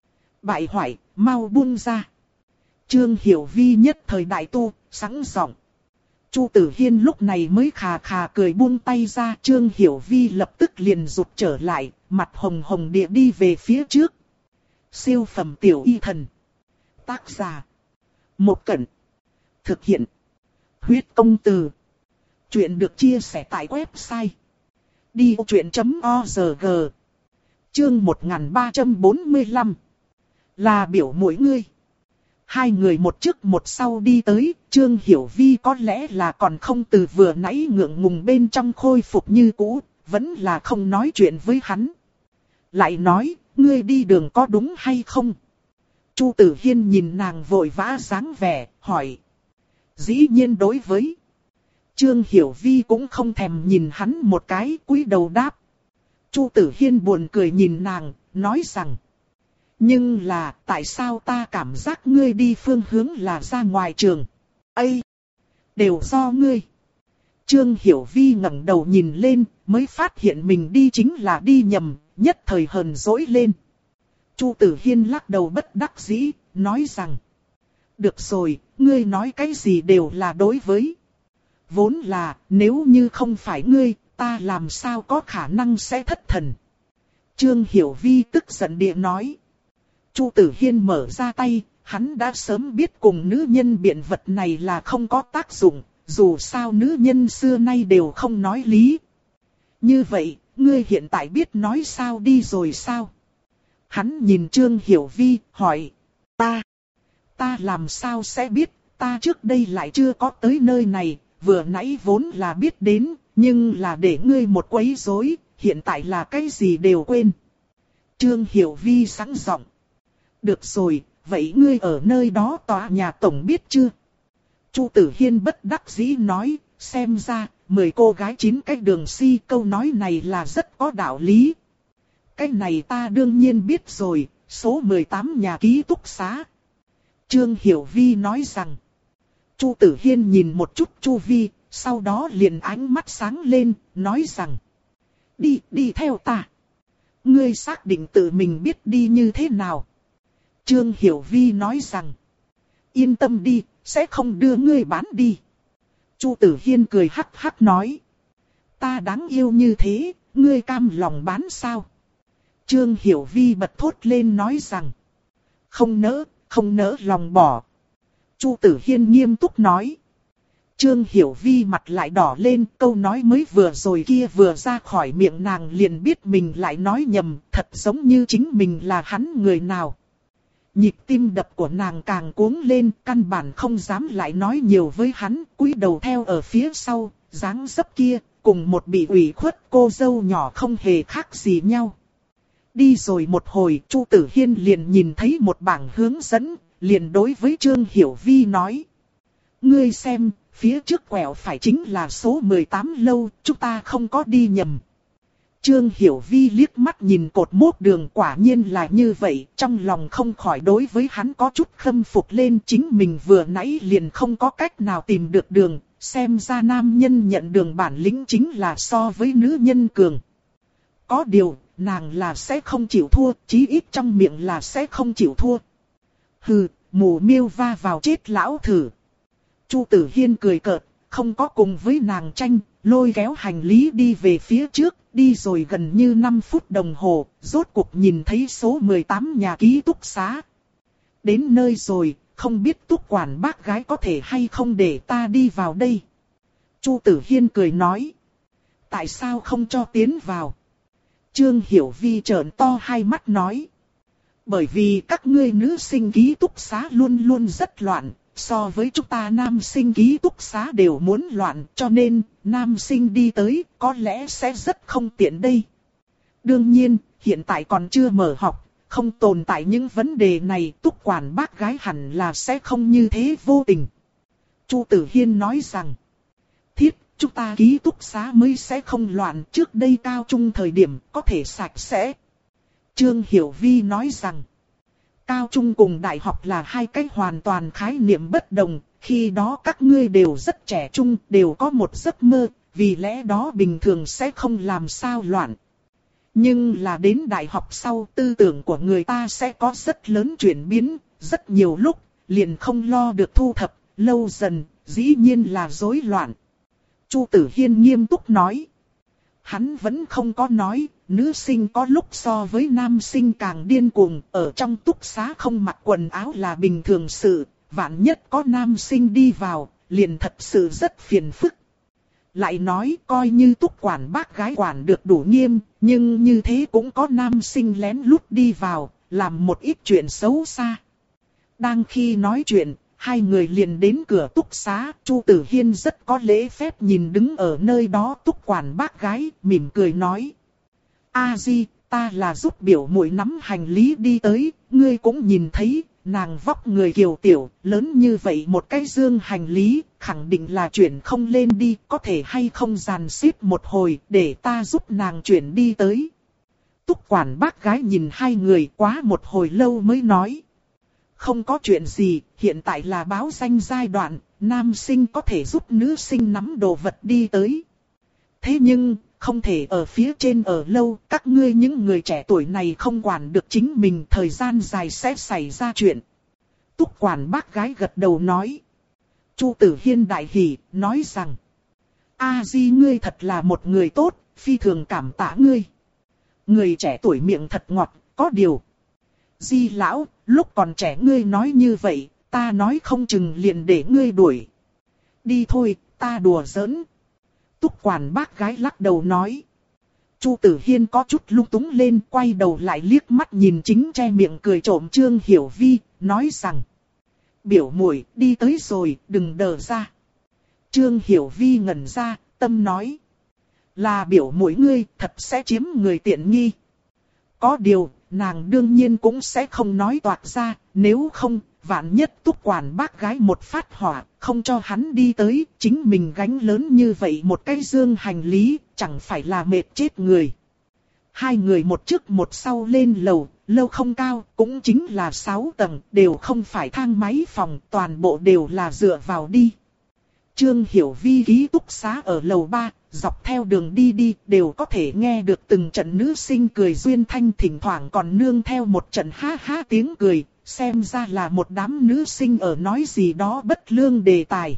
Bại hoại, mau buông ra. Trương Hiểu Vi nhất thời đại tu, sẵn giọng. Chu Tử Hiên lúc này mới khà khà cười buông tay ra. Trương Hiểu Vi lập tức liền rụt trở lại, mặt hồng hồng địa đi về phía trước. Siêu phẩm tiểu y thần. Tác giả. Một Cẩn. Thực hiện. Huyết công từ. Chuyện được chia sẻ tại website. đi ô chuyện chấm org. Chương một nghìn ba trăm bốn mươi lăm. Là biểu mỗi ngươi. Hai người một trước một sau đi tới, Trương Hiểu Vi có lẽ là còn không từ vừa nãy ngượng ngùng bên trong khôi phục như cũ, vẫn là không nói chuyện với hắn. Lại nói, ngươi đi đường có đúng hay không? Chu Tử Hiên nhìn nàng vội vã dáng vẻ, hỏi. Dĩ nhiên đối với. Trương Hiểu Vi cũng không thèm nhìn hắn một cái, cúi đầu đáp. Chu Tử Hiên buồn cười nhìn nàng, nói rằng. Nhưng là, tại sao ta cảm giác ngươi đi phương hướng là ra ngoài trường? Ây! Đều do ngươi. Trương Hiểu Vi ngẩng đầu nhìn lên, mới phát hiện mình đi chính là đi nhầm, nhất thời hờn dỗi lên. Chu Tử Hiên lắc đầu bất đắc dĩ, nói rằng. Được rồi, ngươi nói cái gì đều là đối với. Vốn là, nếu như không phải ngươi, ta làm sao có khả năng sẽ thất thần. Trương Hiểu Vi tức giận địa nói. Chu Tử Hiên mở ra tay, hắn đã sớm biết cùng nữ nhân biện vật này là không có tác dụng, dù sao nữ nhân xưa nay đều không nói lý. Như vậy, ngươi hiện tại biết nói sao đi rồi sao? Hắn nhìn Trương Hiểu Vi, hỏi. Ta, ta làm sao sẽ biết, ta trước đây lại chưa có tới nơi này, vừa nãy vốn là biết đến, nhưng là để ngươi một quấy rối, hiện tại là cái gì đều quên. Trương Hiểu Vi sẵn giọng. Được rồi, vậy ngươi ở nơi đó tòa nhà tổng biết chưa? Chu Tử Hiên bất đắc dĩ nói, xem ra, mười cô gái chín cái đường si, câu nói này là rất có đạo lý. Cái này ta đương nhiên biết rồi, số mười tám nhà ký túc xá. Trương Hiểu Vi nói rằng. Chu Tử Hiên nhìn một chút Chu Vi, sau đó liền ánh mắt sáng lên, nói rằng. Đi, đi theo ta. Ngươi xác định tự mình biết đi như thế nào? Trương Hiểu Vi nói rằng. Yên tâm đi, sẽ không đưa ngươi bán đi. Chu Tử Hiên cười hắc hắc nói. Ta đáng yêu như thế, ngươi cam lòng bán sao? Trương Hiểu Vi bật thốt lên nói rằng. Không nỡ, không nỡ lòng bỏ. Chu Tử Hiên nghiêm túc nói. Trương Hiểu Vi mặt lại đỏ lên, câu nói mới vừa rồi kia vừa ra khỏi miệng nàng liền biết mình lại nói nhầm, thật giống như chính mình là hắn người nào. Nhịp tim đập của nàng càng cuống lên, căn bản không dám lại nói nhiều với hắn, cúi đầu theo ở phía sau, dáng dấp kia, cùng một bị ủy khuất cô dâu nhỏ không hề khác gì nhau. Đi rồi một hồi, Chu Tử Hiên liền nhìn thấy một bảng hướng dẫn, liền đối với Trương Hiểu Vi nói. Ngươi xem, phía trước quẹo phải chính là số mười tám lâu, chúng ta không có đi nhầm. Trương Hiểu Vi liếc mắt nhìn cột mốc đường, quả nhiên là như vậy, trong lòng không khỏi đối với hắn có chút khâm phục lên, chính mình vừa nãy liền không có cách nào tìm được đường, xem ra nam nhân nhận đường bản lĩnh chính là so với nữ nhân cường. Có điều, nàng là sẽ không chịu thua, chí ít trong miệng là sẽ không chịu thua. Hừ, mù miêu va vào chết lão thử. Chu Tử Hiên cười cợt, không có cùng với nàng tranh, lôi kéo hành lý đi về phía trước, đi rồi gần như năm phút đồng hồ, rốt cuộc nhìn thấy số mười tám nhà ký túc xá. Đến nơi rồi, không biết túc quản bác gái có thể hay không để ta đi vào đây. Chu Tử Hiên cười nói. Tại sao không cho tiến vào? Trương Hiểu Vi trợn to hai mắt nói. Bởi vì các ngươi nữ sinh ký túc xá luôn luôn rất loạn, so với chúng ta nam sinh ký túc xá đều muốn loạn, cho nên nam sinh đi tới có lẽ sẽ rất không tiện đây. Đương nhiên, hiện tại còn chưa mở học, không tồn tại những vấn đề này, túc quản bác gái hẳn là sẽ không như thế vô tình. Chu Tử Hiên nói rằng, thiết, chúng ta ký túc xá mới sẽ không loạn, trước đây cao trung thời điểm có thể sạch sẽ. Trương Hiểu Vi nói rằng, cao trung cùng đại học là hai cái hoàn toàn khái niệm bất đồng, khi đó các ngươi đều rất trẻ trung, đều có một giấc mơ, vì lẽ đó bình thường sẽ không làm sao loạn. Nhưng là đến đại học sau tư tưởng của người ta sẽ có rất lớn chuyển biến, rất nhiều lúc, liền không lo được thu thập, lâu dần, dĩ nhiên là rối loạn. Chu Tử Hiên nghiêm túc nói. Hắn vẫn không có nói, nữ sinh có lúc so với nam sinh càng điên cuồng, ở trong túc xá không mặc quần áo là bình thường sự, vạn nhất có nam sinh đi vào, liền thật sự rất phiền phức. Lại nói coi như túc quản bác gái quản được đủ nghiêm, nhưng như thế cũng có nam sinh lén lút đi vào, làm một ít chuyện xấu xa. Đang khi nói chuyện, hai người liền đến cửa túc xá, Chu Tử Hiên rất có lễ phép nhìn đứng ở nơi đó túc quản bác gái, mỉm cười nói. A Di, ta là giúp biểu muội nắm hành lý đi tới, ngươi cũng nhìn thấy, nàng vóc người kiều tiểu, lớn như vậy một cái dương hành lý, khẳng định là chuyển không lên đi, có thể hay không dàn xếp một hồi, để ta giúp nàng chuyển đi tới. Túc quản bác gái nhìn hai người quá một hồi lâu mới nói. Không có chuyện gì, hiện tại là báo danh giai đoạn, nam sinh có thể giúp nữ sinh nắm đồ vật đi tới. Thế nhưng, không thể ở phía trên ở lâu, các ngươi những người trẻ tuổi này không quản được chính mình, thời gian dài sẽ xảy ra chuyện. Túc quản bác gái gật đầu nói. Chu Tử Hiên đại hỉ, nói rằng. A Di ngươi thật là một người tốt, phi thường cảm tạ ngươi. Người trẻ tuổi miệng thật ngọt, có điều. Di lão, lúc còn trẻ ngươi nói như vậy, ta nói không chừng liền để ngươi đuổi. Đi thôi, ta đùa giỡn. Túc quản bác gái lắc đầu nói. Chu Tử Hiên có chút lung túng lên, quay đầu lại liếc mắt nhìn chính che miệng cười trộm Trương Hiểu Vi, nói rằng. Biểu muội đi tới rồi, đừng đờ ra. Trương Hiểu Vi ngẩn ra, tâm nói. Là biểu muội ngươi, thật sẽ chiếm người tiện nghi. Có điều, nàng đương nhiên cũng sẽ không nói toạc ra, nếu không, vạn nhất túc quản bác gái một phát hỏa, không cho hắn đi tới, chính mình gánh lớn như vậy một cái dương hành lý, chẳng phải là mệt chết người. Hai người một trước một sau lên lầu, lâu không cao, cũng chính là sáu tầng, đều không phải thang máy phòng, toàn bộ đều là dựa vào đi. Trương Hiểu Vi ký túc xá ở lầu ba, dọc theo đường đi đi, đều có thể nghe được từng trận nữ sinh cười duyên thanh, thỉnh thoảng còn nương theo một trận ha ha tiếng cười, xem ra là một đám nữ sinh ở nói gì đó bất lương đề tài.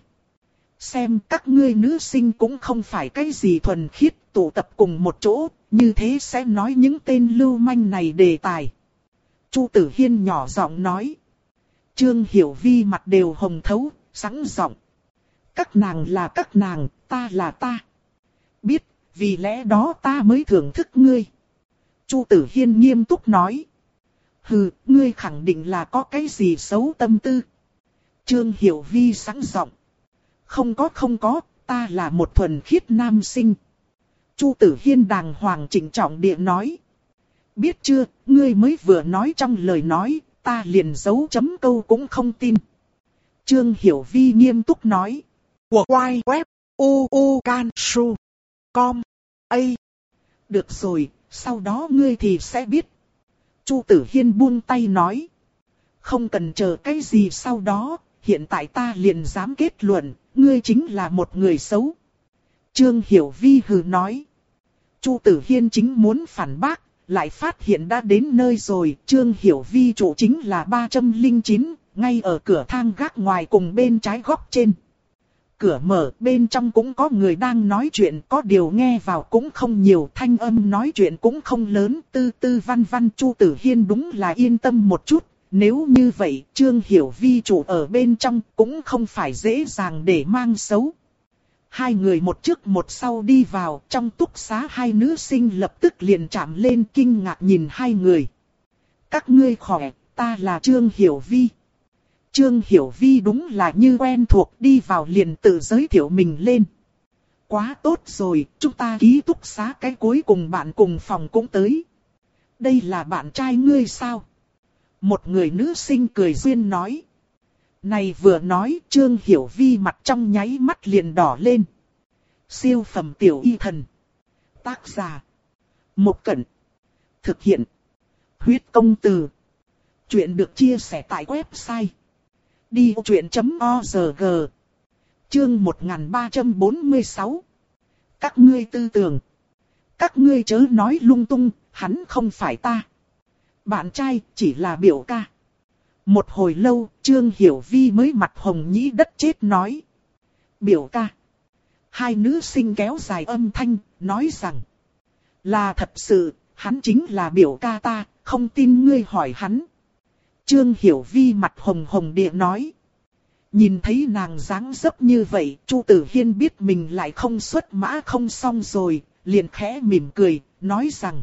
Xem các ngươi nữ sinh cũng không phải cái gì thuần khiết, tụ tập cùng một chỗ, như thế sẽ nói những tên lưu manh này đề tài. Chu Tử Hiên nhỏ giọng nói. Trương Hiểu Vi mặt đều hồng thấu, sẵn giọng. Các nàng là các nàng, ta là ta. Biết, vì lẽ đó ta mới thưởng thức ngươi. Chu Tử Hiên nghiêm túc nói. Hừ, ngươi khẳng định là có cái gì xấu tâm tư. Trương Hiểu Vi sẵn giọng. Không có không có, ta là một thuần khiết nam sinh. Chu Tử Hiên đàng hoàng chỉnh trọng địa nói. Biết chưa, ngươi mới vừa nói trong lời nói, ta liền giấu chấm câu cũng không tin. Trương Hiểu Vi nghiêm túc nói. Của quay web, u u can su, com, a. Được rồi, sau đó ngươi thì sẽ biết. Chu Tử Hiên buông tay nói. Không cần chờ cái gì sau đó, hiện tại ta liền dám kết luận, ngươi chính là một người xấu. Trương Hiểu Vi hừ nói. Chu Tử Hiên chính muốn phản bác, lại phát hiện đã đến nơi rồi. Trương Hiểu Vi chủ chính là ba trăm lẻ chín, ngay ở cửa thang gác ngoài cùng bên trái góc trên. Cửa mở, bên trong cũng có người đang nói chuyện, có điều nghe vào cũng không nhiều, thanh âm nói chuyện cũng không lớn, tư tư văn văn. Chu Tử Hiên đúng là yên tâm một chút, nếu như vậy, Trương Hiểu Vi chủ ở bên trong cũng không phải dễ dàng để mang xấu. Hai người một trước một sau đi vào, trong túc xá hai nữ sinh lập tức liền chạm lên kinh ngạc nhìn hai người. Các ngươi khỏe, ta là Trương Hiểu Vi. Trương Hiểu Vi đúng là như quen thuộc, đi vào liền tự giới thiệu mình lên. Quá tốt rồi, chúng ta ký túc xá cái cuối cùng bạn cùng phòng cũng tới. Đây là bạn trai ngươi sao? Một người nữ sinh cười duyên nói. Này vừa nói, Trương Hiểu Vi mặt trong nháy mắt liền đỏ lên. Siêu phẩm tiểu y thần. Tác giả. Một Cẩn. Thực hiện. Huyết công từ. Chuyện được chia sẻ tại website. đi truyện chấm org. Chương một nghìn ba trăm bốn mươi sáu. Các ngươi tư tưởng. Các ngươi chớ nói lung tung, hắn không phải ta. Bạn trai chỉ là biểu ca. Một hồi lâu, Trương Hiểu Vi mới mặt hồng nhĩ đất chết nói. Biểu ca. Hai nữ sinh kéo dài âm thanh, nói rằng. Là thật sự, hắn chính là biểu ca ta, không tin ngươi hỏi hắn. Trương Hiểu Vi mặt hồng hồng địa nói. Nhìn thấy nàng dáng dấp như vậy, Chu Tử Hiên biết mình lại không xuất mã không xong rồi, liền khẽ mỉm cười, nói rằng.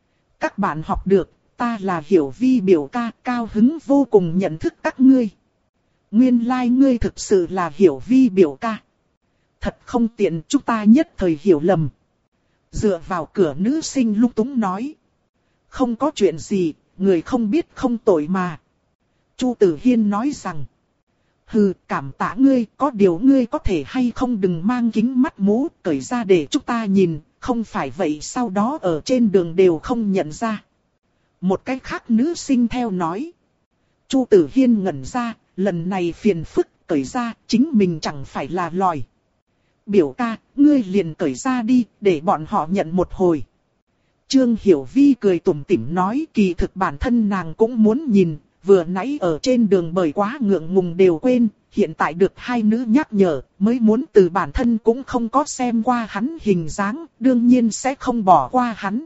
Các bạn học được, ta là Hiểu Vi biểu ca, cao hứng vô cùng nhận thức các ngươi. Nguyên lai like ngươi thực sự là Hiểu Vi biểu ca. Thật không tiện, chúng ta nhất thời hiểu lầm. Dựa vào cửa nữ sinh lung túng nói. Không có chuyện gì, người không biết không tội mà. Chu Tử Hiên nói rằng. Hừ, cảm tạ ngươi, có điều ngươi có thể hay không đừng mang kính mắt mũ, cởi ra để chúng ta nhìn, không phải vậy sau đó ở trên đường đều không nhận ra. Một cái khác nữ sinh theo nói. Chu Tử Hiên ngẩn ra, lần này phiền phức, cởi ra, chính mình chẳng phải là lòi. Biểu ca, ngươi liền cởi ra đi, để bọn họ nhận một hồi. Trương Hiểu Vi cười tủm tỉm nói kỳ thực bản thân nàng cũng muốn nhìn, vừa nãy ở trên đường bởi quá ngượng ngùng đều quên, hiện tại được hai nữ nhắc nhở, mới muốn từ bản thân cũng không có xem qua hắn hình dáng, đương nhiên sẽ không bỏ qua hắn.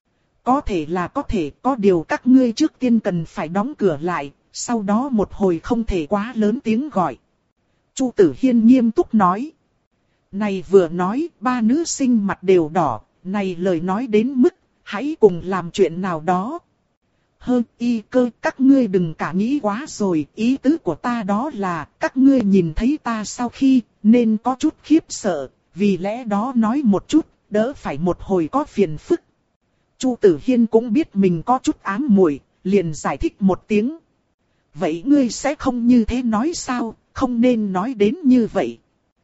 Có thể là có thể, có điều các ngươi trước tiên cần phải đóng cửa lại, sau đó một hồi không thể quá lớn tiếng gọi. Chu Tử Hiên nghiêm túc nói. Này vừa nói, ba nữ sinh mặt đều đỏ, này lời nói đến mức, hãy cùng làm chuyện nào đó. Hơ y cơ, các ngươi đừng cả nghĩ quá rồi, ý tứ của ta đó là, các ngươi nhìn thấy ta sau khi, nên có chút khiếp sợ, vì lẽ đó nói một chút, đỡ phải một hồi có phiền phức. Chu Tử Hiên cũng biết mình có chút ám muội, liền giải thích một tiếng. Vậy ngươi sẽ không như thế nói sao, không nên nói đến như vậy.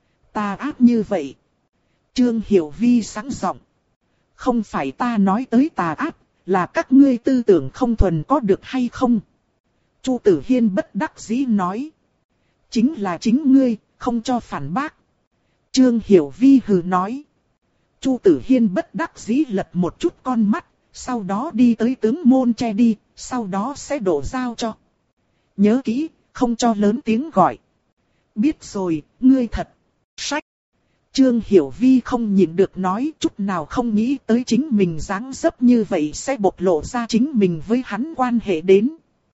Ta ác như vậy. Trương Hiểu Vi sáng giọng. Không phải ta nói tới tà ác, là các ngươi tư tưởng không thuần có được hay không? Chu Tử Hiên bất đắc dĩ nói. Chính là chính ngươi, không cho phản bác. Trương Hiểu Vi hừ nói. Chu Tử Hiên bất đắc dĩ lật một chút con mắt, sau đó đi tới tướng môn che đi, sau đó sẽ đổ dao cho. Nhớ kỹ, không cho lớn tiếng gọi. Biết rồi, ngươi thật. Sách. Trương Hiểu Vi không nhịn được nói chút nào không nghĩ tới chính mình dáng dấp như vậy sẽ bộc lộ ra chính mình với hắn quan hệ đến.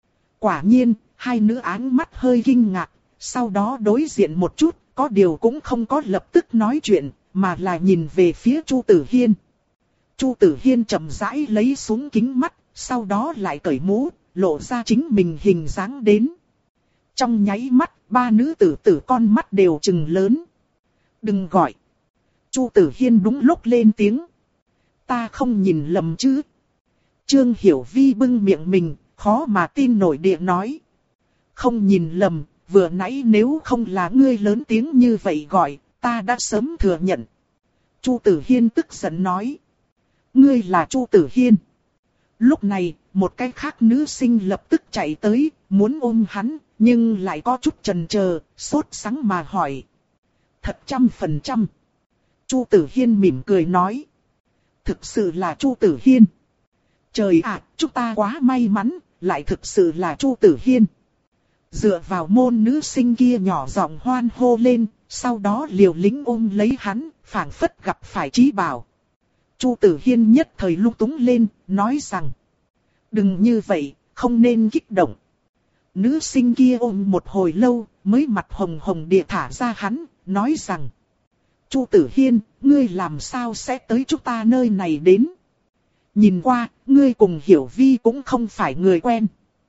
Quả nhiên, hai nữ áng mắt hơi kinh ngạc, sau đó đối diện một chút, có điều cũng không có lập tức nói chuyện, mà là nhìn về phía Chu Tử Hiên. Chu Tử Hiên chậm rãi lấy xuống kính mắt, sau đó lại cởi mũ, lộ ra chính mình hình dáng đến. Trong nháy mắt, ba nữ tử tử con mắt đều trừng lớn. Đừng gọi. Chu Tử Hiên đúng lúc lên tiếng. Ta không nhìn lầm chứ. Trương Hiểu Vi bưng miệng mình, khó mà tin nổi địa nói. Không nhìn lầm, vừa nãy nếu không là ngươi lớn tiếng như vậy gọi, ta đã sớm thừa nhận. Chu Tử Hiên tức giận nói. Ngươi là Chu Tử Hiên. Lúc này, một cái khác nữ sinh lập tức chạy tới, muốn ôm hắn, nhưng lại có chút chần chờ, sốt sắng mà hỏi. Thật trăm phần trăm. Chu Tử Hiên mỉm cười nói. Thực sự là Chu Tử Hiên. Trời ạ, chúng ta quá may mắn, lại thực sự là Chu Tử Hiên. Dựa vào môn nữ sinh kia nhỏ giọng hoan hô lên, sau đó liều lĩnh ôm lấy hắn, phảng phất gặp phải trí bảo. Chu Tử Hiên nhất thời lung túng lên, nói rằng. Đừng như vậy, không nên kích động. Nữ sinh kia ôm một hồi lâu, mới mặt hồng hồng địa thả ra hắn, nói rằng. Chu Tử Hiên, ngươi làm sao sẽ tới chúng ta nơi này đến? Nhìn qua, ngươi cùng Hiểu Vi cũng không phải người quen.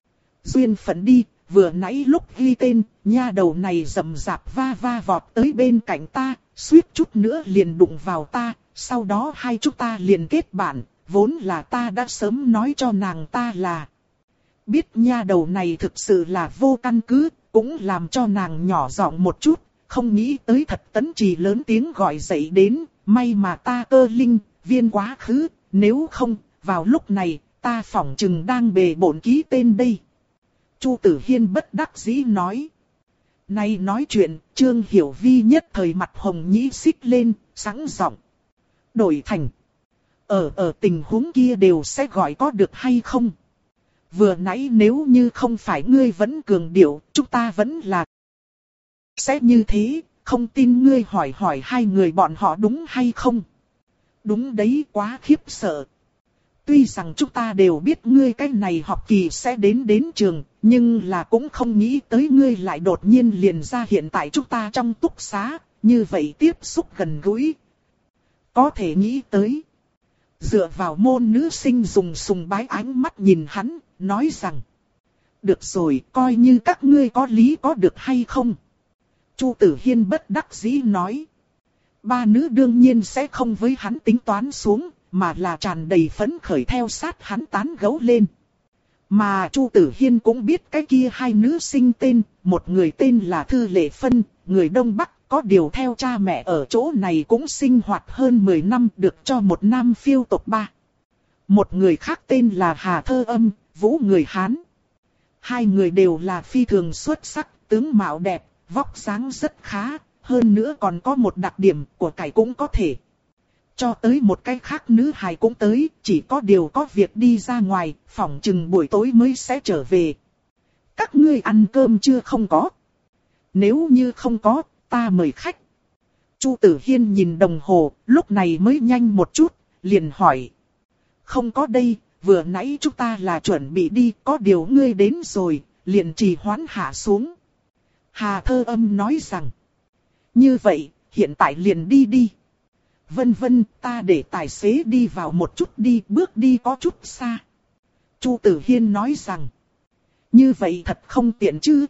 Duyên phận đi, vừa nãy lúc ghi tên, nha đầu này rầm rạp va va vọt tới bên cạnh ta, suýt chút nữa liền đụng vào ta, sau đó hai chúng ta liền kết bạn, vốn là ta đã sớm nói cho nàng ta là. Biết nha đầu này thực sự là vô căn cứ, cũng làm cho nàng nhỏ giọng một chút, không nghĩ tới thật tấn trì lớn tiếng gọi dậy đến, may mà ta cơ linh, viên quá khứ, nếu không, vào lúc này, ta phỏng chừng đang bề bộn ký tên đây. Chu Tử Hiên bất đắc dĩ nói. Nay nói chuyện, Trương Hiểu Vi nhất thời mặt hồng nhĩ xích lên, sẵn giọng. Đổi thành. Ở ở tình huống kia đều sẽ gọi có được hay không? Vừa nãy nếu như không phải ngươi vẫn cường điệu, chúng ta vẫn là sẽ như thế, không tin ngươi hỏi hỏi hai người bọn họ đúng hay không? Đúng đấy, quá khiếp sợ. Tuy rằng chúng ta đều biết ngươi cái này học kỳ sẽ đến đến trường, nhưng là cũng không nghĩ tới ngươi lại đột nhiên liền ra hiện tại chúng ta trong túc xá, như vậy tiếp xúc gần gũi. Có thể nghĩ tới. Dựa vào môn nữ sinh dùng sùng bái ánh mắt nhìn hắn, nói rằng: được rồi, coi như các ngươi có lý có được hay không? Chu Tử Hiên bất đắc dĩ nói. Ba nữ đương nhiên sẽ không với hắn tính toán xuống, mà là tràn đầy phấn khởi theo sát hắn tán gẫu lên. Mà Chu Tử Hiên cũng biết cái kia hai nữ sinh tên, một người tên là Thư Lệ Phân, người Đông Bắc, có điều theo cha mẹ ở chỗ này cũng sinh hoạt hơn mười năm, được cho một nam phiêu tộc ba. Một người khác tên là Hà Thơ Âm, Vũ người Hán. Hai người đều là phi thường xuất sắc, tướng mạo đẹp, vóc dáng rất khá, hơn nữa còn có một đặc điểm của cải cũng có thể. Cho tới một cái khác nữ hài cũng tới, chỉ có điều có việc đi ra ngoài, phỏng chừng buổi tối mới sẽ trở về. Các ngươi ăn cơm chưa không có? Nếu như không có, ta mời khách. Chu Tử Hiên nhìn đồng hồ, lúc này mới nhanh một chút, liền hỏi. Không có đây, vừa nãy chúng ta là chuẩn bị đi, có điều ngươi đến rồi, liền trì hoãn hạ xuống. Hà Thơ Âm nói rằng. Như vậy, hiện tại liền đi đi. Vân vân, ta để tài xế đi vào một chút đi, bước đi có chút xa. Chu Tử Hiên nói rằng. Như vậy thật không tiện chứ?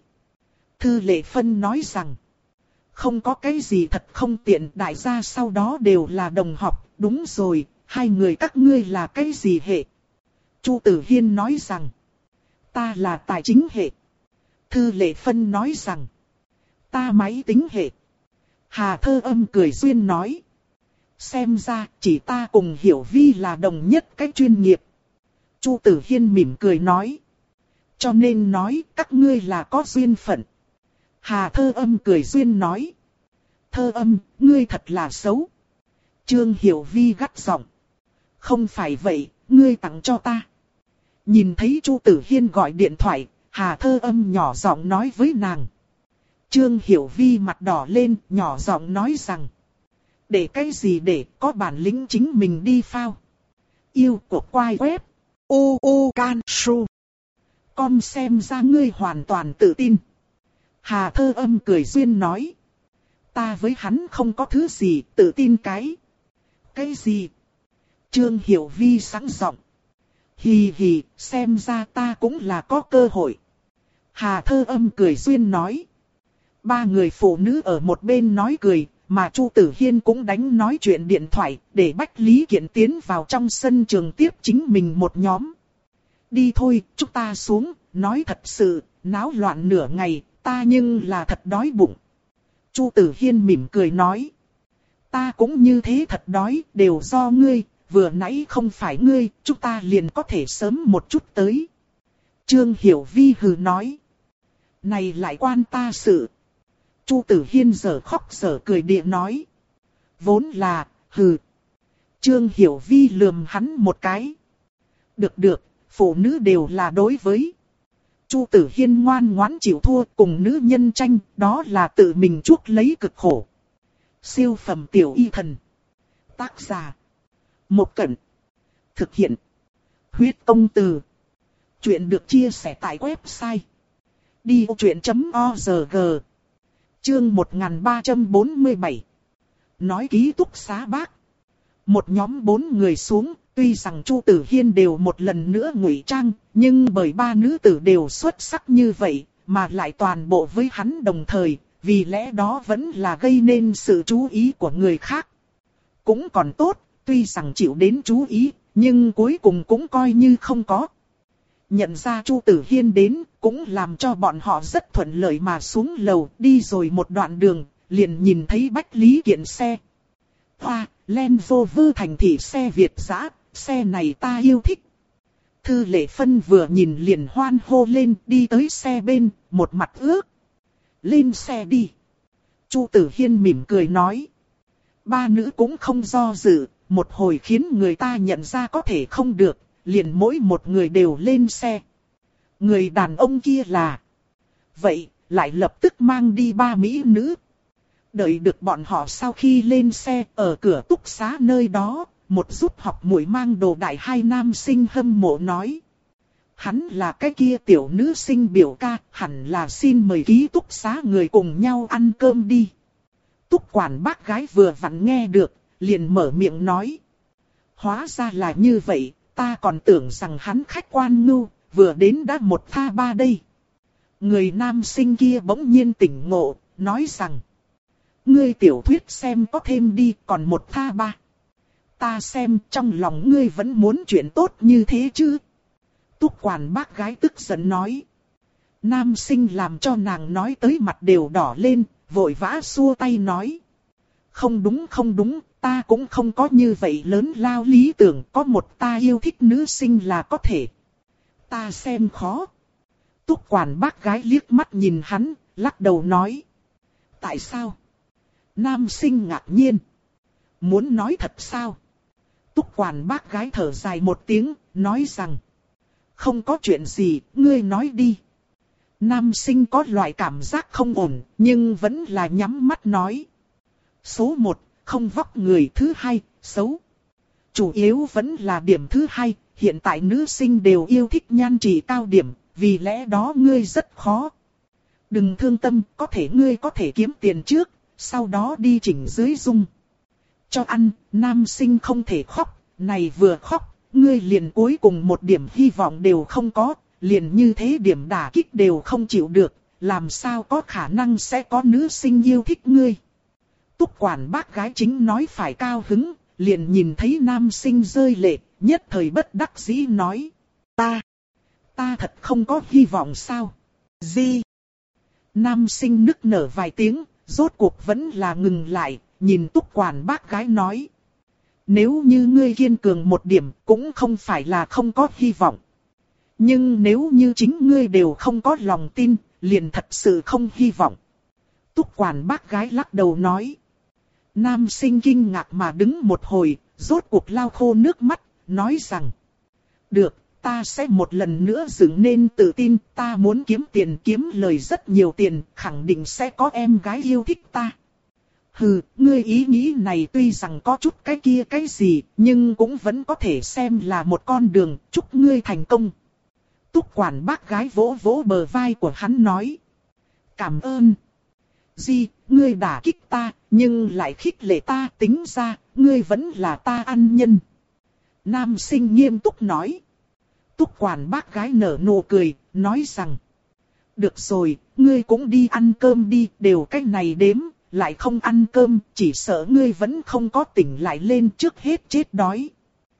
Thư Lệ Phân nói rằng. Không có cái gì thật không tiện, đại gia sau đó đều là đồng học, đúng rồi, hai người các ngươi là cái gì hệ? Chu Tử Hiên nói rằng. Ta là tài chính hệ. Thư Lệ Phân nói rằng. Ta máy tính hệ. Hà Thơ Âm cười duyên nói. Xem ra chỉ ta cùng Hiểu Vi là đồng nhất cái chuyên nghiệp. Chu Tử Hiên mỉm cười nói. Cho nên nói các ngươi là có duyên phận. Hà Thơ Âm cười duyên nói. Thơ Âm, ngươi thật là xấu. Trương Hiểu Vi gắt giọng. Không phải vậy, ngươi tặng cho ta. Nhìn thấy Chu Tử Hiên gọi điện thoại, Hà Thơ Âm nhỏ giọng nói với nàng. Trương Hiểu Vi mặt đỏ lên, nhỏ giọng nói rằng. Để cái gì để có bản lĩnh chính mình đi phao. Yêu của quai web. U U Can Su. Com xem ra ngươi hoàn toàn tự tin. Hà Thơ Âm cười duyên nói. Ta với hắn không có thứ gì, tự tin cái. Cái gì? Trương Hiểu Vi sẵn giọng. Hì hì, xem ra ta cũng là có cơ hội. Hà Thơ Âm cười duyên nói. Ba người phụ nữ ở một bên nói cười, mà Chu Tử Hiên cũng đánh nói chuyện điện thoại, để Bách Lý Kiện tiến vào trong sân trường tiếp chính mình một nhóm. Đi thôi, chúng ta xuống, nói thật sự, náo loạn nửa ngày, ta nhưng là thật đói bụng. Chu Tử Hiên mỉm cười nói. Ta cũng như thế thật đói, đều do ngươi, vừa nãy không phải ngươi, chúng ta liền có thể sớm một chút tới. Trương Hiểu Vi hừ nói. Này lại quan ta sự. Chu Tử Hiên giờ khóc giờ cười địa nói. Vốn là, hừ. Trương Hiểu Vi lườm hắn một cái. Được được, phụ nữ đều là đối với. Chu Tử Hiên ngoan ngoãn chịu thua cùng nữ nhân tranh, đó là tự mình chuốc lấy cực khổ. Siêu phẩm tiểu y thần. Tác giả. Một Cẩn. Thực hiện. Huyết Công Từ. Chuyện được chia sẻ tại website. đi vô chuyện chấm org. Chương một nghìn ba trăm bốn mươi bảy. Nói ký túc xá bác. Một nhóm bốn người xuống, tuy rằng Chu Tử Hiên đều một lần nữa ngụy trang, nhưng bởi ba nữ tử đều xuất sắc như vậy, mà lại toàn bộ với hắn đồng thời, vì lẽ đó vẫn là gây nên sự chú ý của người khác. Cũng còn tốt, tuy rằng chịu đến chú ý, nhưng cuối cùng cũng coi như không có. Nhận ra Chu Tử Hiên đến, cũng làm cho bọn họ rất thuận lợi mà xuống lầu, đi rồi một đoạn đường, liền nhìn thấy Bách Lý Kiện xe. Hoa, Land Rover thành thị xe Việt dã, xe này ta yêu thích. Thư Lệ Phân vừa nhìn liền hoan hô lên, đi tới xe bên, một mặt ước. Lên xe đi. Chu Tử Hiên mỉm cười nói. Ba nữ cũng không do dự, một hồi khiến người ta nhận ra có thể không được, liền mỗi một người đều lên xe. Người đàn ông kia là... Vậy, lại lập tức mang đi ba mỹ nữ. Đợi được bọn họ sau khi lên xe ở cửa túc xá nơi đó, một giúp học muội mang đồ đại hai nam sinh hâm mộ nói. Hắn là cái kia tiểu nữ sinh biểu ca, hẳn là xin mời ký túc xá người cùng nhau ăn cơm đi. Túc quản bác gái vừa vặn nghe được, liền mở miệng nói. Hóa ra là như vậy, ta còn tưởng rằng hắn khách quan ngưu, vừa đến đã một tha ba đây. Người nam sinh kia bỗng nhiên tỉnh ngộ, nói rằng. Ngươi tiểu thuyết xem có thêm đi, còn một tha ba. Ta xem trong lòng ngươi vẫn muốn chuyện tốt như thế chứ. Túc quản bác gái tức giận nói. Nam sinh làm cho nàng nói tới mặt đều đỏ lên, vội vã xua tay nói. Không đúng không đúng, ta cũng không có như vậy lớn lao lý tưởng, có một ta yêu thích nữ sinh là có thể. Ta xem khó. Túc quản bác gái liếc mắt nhìn hắn, lắc đầu nói. Tại sao? Nam sinh ngạc nhiên. Muốn nói thật sao? Túc quản bác gái thở dài một tiếng, nói rằng. Không có chuyện gì, ngươi nói đi. Nam sinh có loại cảm giác không ổn, nhưng vẫn là nhắm mắt nói. Số một, không vóc người. Thứ hai, xấu. Chủ yếu vẫn là điểm thứ hai, hiện tại nữ sinh đều yêu thích nhan trị cao điểm, vì lẽ đó ngươi rất khó. Đừng thương tâm, có thể ngươi có thể kiếm tiền trước, sau đó đi chỉnh dưới dung. Cho ăn, nam sinh không thể khóc, này vừa khóc, ngươi liền cuối cùng một điểm hy vọng đều không có, liền như thế điểm đả kích đều không chịu được, làm sao có khả năng sẽ có nữ sinh yêu thích ngươi. Túc quản bác gái chính nói phải cao hứng, liền nhìn thấy nam sinh rơi lệ, nhất thời bất đắc dĩ nói. Ta, ta thật không có hy vọng sao? Gì? Nam sinh nức nở vài tiếng, rốt cuộc vẫn là ngừng lại, nhìn túc quản bác gái nói. Nếu như ngươi kiên cường một điểm, cũng không phải là không có hy vọng. Nhưng nếu như chính ngươi đều không có lòng tin, liền thật sự không hy vọng. Túc quản bác gái lắc đầu nói. Nam sinh kinh ngạc mà đứng một hồi, rốt cuộc lau khô nước mắt, nói rằng. Được, ta sẽ một lần nữa dựng nên tự tin, ta muốn kiếm tiền kiếm lời rất nhiều tiền, khẳng định sẽ có em gái yêu thích ta. Hừ, ngươi ý nghĩ này tuy rằng có chút cái kia cái gì, nhưng cũng vẫn có thể xem là một con đường, chúc ngươi thành công. Túc quản bác gái vỗ vỗ bờ vai của hắn nói. Cảm ơn. Di, ngươi đả kích ta, nhưng lại khích lệ ta, tính ra, ngươi vẫn là ta ăn nhân. Nam sinh nghiêm túc nói. Túc quản bác gái nở nụ cười, nói rằng. Được rồi, ngươi cũng đi ăn cơm đi, đều cách này đếm, lại không ăn cơm, chỉ sợ ngươi vẫn không có tỉnh lại lên trước hết chết đói.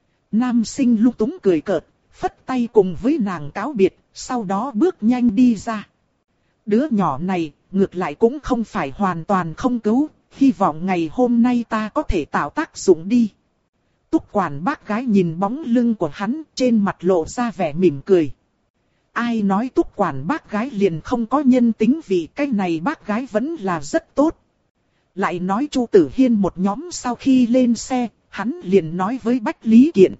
Nam sinh lung túng cười cợt, phất tay cùng với nàng cáo biệt, sau đó bước nhanh đi ra. Đứa nhỏ này, ngược lại cũng không phải hoàn toàn không cứu, hy vọng ngày hôm nay ta có thể tạo tác dụng đi. Túc quản bác gái nhìn bóng lưng của hắn, trên mặt lộ ra vẻ mỉm cười. Ai nói túc quản bác gái liền không có nhân tính, vì cái này bác gái vẫn là rất tốt. Lại nói Chu Tử Hiên một nhóm sau khi lên xe, hắn liền nói với Bách Lý Kiện.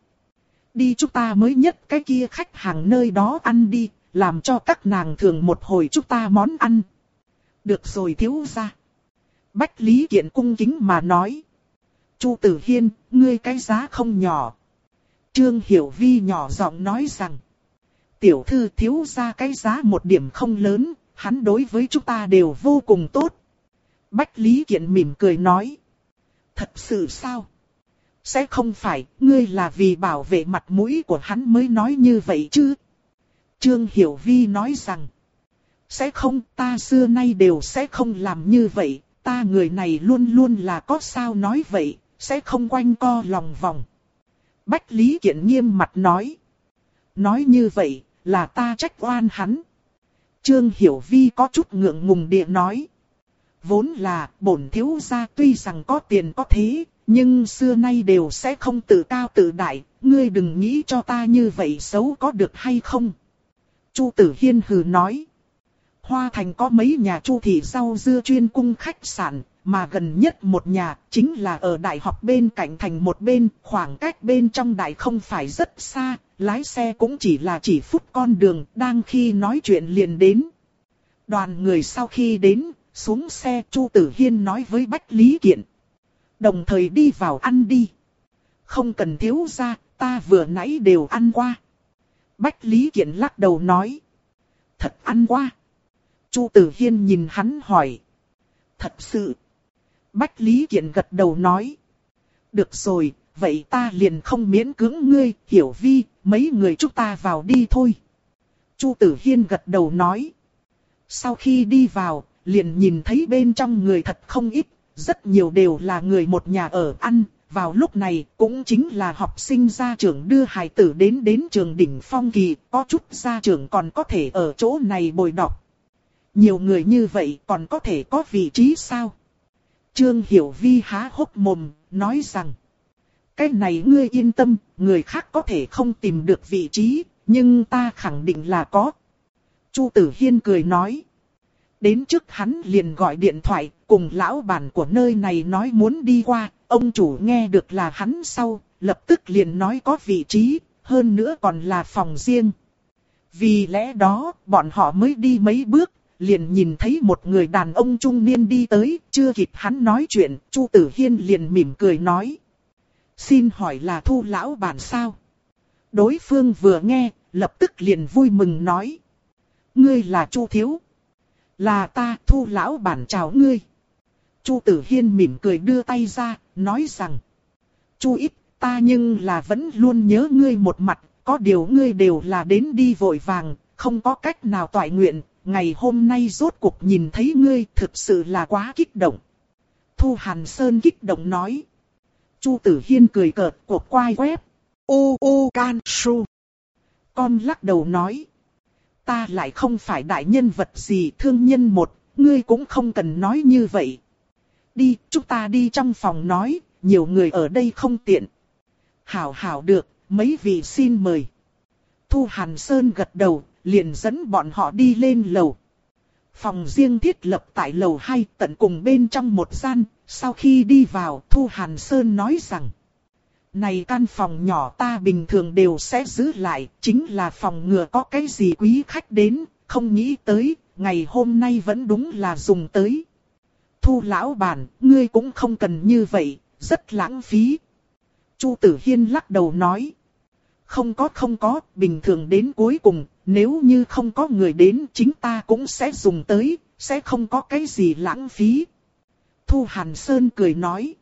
Đi chúng ta mới nhất cái kia khách hàng nơi đó ăn đi, làm cho các nàng thưởng một hồi chúng ta món ăn. Được rồi thiếu gia. Bách Lý Kiện cung kính mà nói. Chu Tử Hiên, ngươi cái giá không nhỏ. Trương Hiểu Vi nhỏ giọng nói rằng. Tiểu thư thiếu gia cái giá một điểm không lớn, hắn đối với chúng ta đều vô cùng tốt. Bách Lý Kiện mỉm cười nói. Thật sự sao? Sẽ không phải, ngươi là vì bảo vệ mặt mũi của hắn mới nói như vậy chứ? Trương Hiểu Vi nói rằng. Sẽ không, ta xưa nay đều sẽ không làm như vậy, ta người này luôn luôn là có sao nói vậy, sẽ không quanh co lòng vòng. Bách Lý Kiện nghiêm mặt nói. Nói như vậy, là ta trách oan hắn. Trương Hiểu Vi có chút ngượng ngùng địa nói. Vốn là, bổn thiếu gia tuy rằng có tiền có thế, nhưng xưa nay đều sẽ không tự cao tự đại, ngươi đừng nghĩ cho ta như vậy xấu có được hay không. Chu Tử Hiên hừ nói. Hoa Thành có mấy nhà Chu thị rau dưa chuyên cung khách sạn, mà gần nhất một nhà chính là ở đại học bên cạnh thành một bên, khoảng cách bên trong đại không phải rất xa, lái xe cũng chỉ là chỉ phút con đường, đang khi nói chuyện liền đến. Đoàn người sau khi đến, xuống xe Chu Tử Hiên nói với Bách Lý Kiện. Đồng thời đi vào ăn đi. Không cần thiếu gia, ta vừa nãy đều ăn qua. Bách Lý Kiện lắc đầu nói. Thật ăn qua. Chu Tử Hiên nhìn hắn hỏi. Thật sự. Bách Lý Kiện gật đầu nói. Được rồi, vậy ta liền không miễn cưỡng ngươi, Hiểu Vi, mấy người chúng ta vào đi thôi. Chu Tử Hiên gật đầu nói. Sau khi đi vào, liền nhìn thấy bên trong người thật không ít, rất nhiều đều là người một nhà ở ăn. Vào lúc này cũng chính là học sinh gia trưởng đưa hài tử đến đến trường đỉnh phong kỳ, có chút gia trưởng còn có thể ở chỗ này bồi đọc. Nhiều người như vậy còn có thể có vị trí sao? Trương Hiểu Vi há hốc mồm, nói rằng. Cái này ngươi yên tâm, người khác có thể không tìm được vị trí, nhưng ta khẳng định là có. Chu Tử Hiên cười nói. Đến trước hắn liền gọi điện thoại, cùng lão bản của nơi này nói muốn đi qua, ông chủ nghe được là hắn sau, lập tức liền nói có vị trí, hơn nữa còn là phòng riêng. Vì lẽ đó, bọn họ mới đi mấy bước, liền nhìn thấy một người đàn ông trung niên đi tới, chưa kịp hắn nói chuyện, Chu Tử Hiên liền mỉm cười nói. Xin hỏi là Thu lão bản sao? Đối phương vừa nghe, lập tức liền vui mừng nói. Ngươi là Chu thiếu. Là ta, Thu lão bản chào ngươi. Chu Tử Hiên mỉm cười đưa tay ra, nói rằng. Chu ít, ta nhưng là vẫn luôn nhớ ngươi một mặt, có điều ngươi đều là đến đi vội vàng, không có cách nào toại nguyện, ngày hôm nay rốt cuộc nhìn thấy ngươi thực sự là quá kích động. Thu Hàn Sơn kích động nói. Chu Tử Hiên cười cợt cột quai quép. Ô ô can su. Con lắc đầu nói. Ta lại không phải đại nhân vật gì thương nhân một, ngươi cũng không cần nói như vậy. Đi, chúng ta đi trong phòng nói, nhiều người ở đây không tiện. Hảo hảo được, mấy vị xin mời. Thu Hàn Sơn gật đầu, liền dẫn bọn họ đi lên lầu. Phòng riêng thiết lập tại lầu hai tận cùng bên trong một gian, sau khi đi vào Thu Hàn Sơn nói rằng. Này căn phòng nhỏ ta bình thường đều sẽ giữ lại, chính là phòng ngừa có cái gì quý khách đến, không nghĩ tới, ngày hôm nay vẫn đúng là dùng tới. Thu lão bản, ngươi cũng không cần như vậy, rất lãng phí. Chu Tử Hiên lắc đầu nói. Không có không có, bình thường đến cuối cùng, nếu như không có người đến chính ta cũng sẽ dùng tới, sẽ không có cái gì lãng phí. Thu Hàn Sơn cười nói.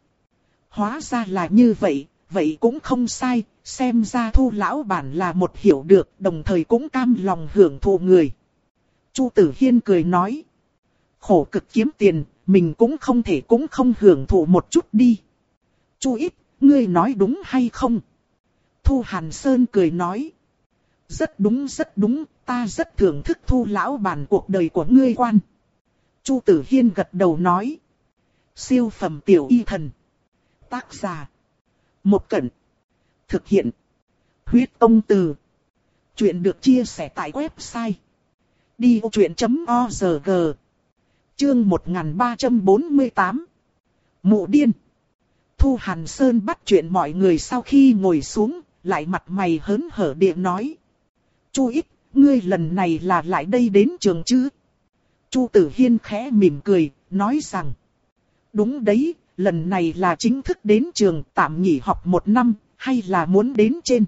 Hóa ra là như vậy, vậy cũng không sai, xem ra Thu lão bản là một hiểu được, đồng thời cũng cam lòng hưởng thụ người. Chu Tử Hiên cười nói. Khổ cực kiếm tiền, mình cũng không thể cũng không hưởng thụ một chút đi. Chu ít, ngươi nói đúng hay không? Thu Hàn Sơn cười nói. Rất đúng rất đúng, ta rất thưởng thức Thu lão bản cuộc đời của ngươi quan. Chu Tử Hiên gật đầu nói. Siêu phẩm tiểu y thần. Tác giả. Một Cẩn. Thực hiện. Huyết Công Từ. Chuyện được chia sẻ tại website. đi ô chuyện chấm org. Chương một nghìn ba trăm bốn mươi tám. Mụ điên. Thu Hàn Sơn bắt chuyện mọi người sau khi ngồi xuống, lại mặt mày hớn hở địa nói. Chu ít, ngươi lần này là lại đây đến trường chứ? Chu Tử Hiên khẽ mỉm cười, nói rằng. Đúng đấy, lần này là chính thức đến trường, tạm nghỉ học một năm, hay là muốn đến trên.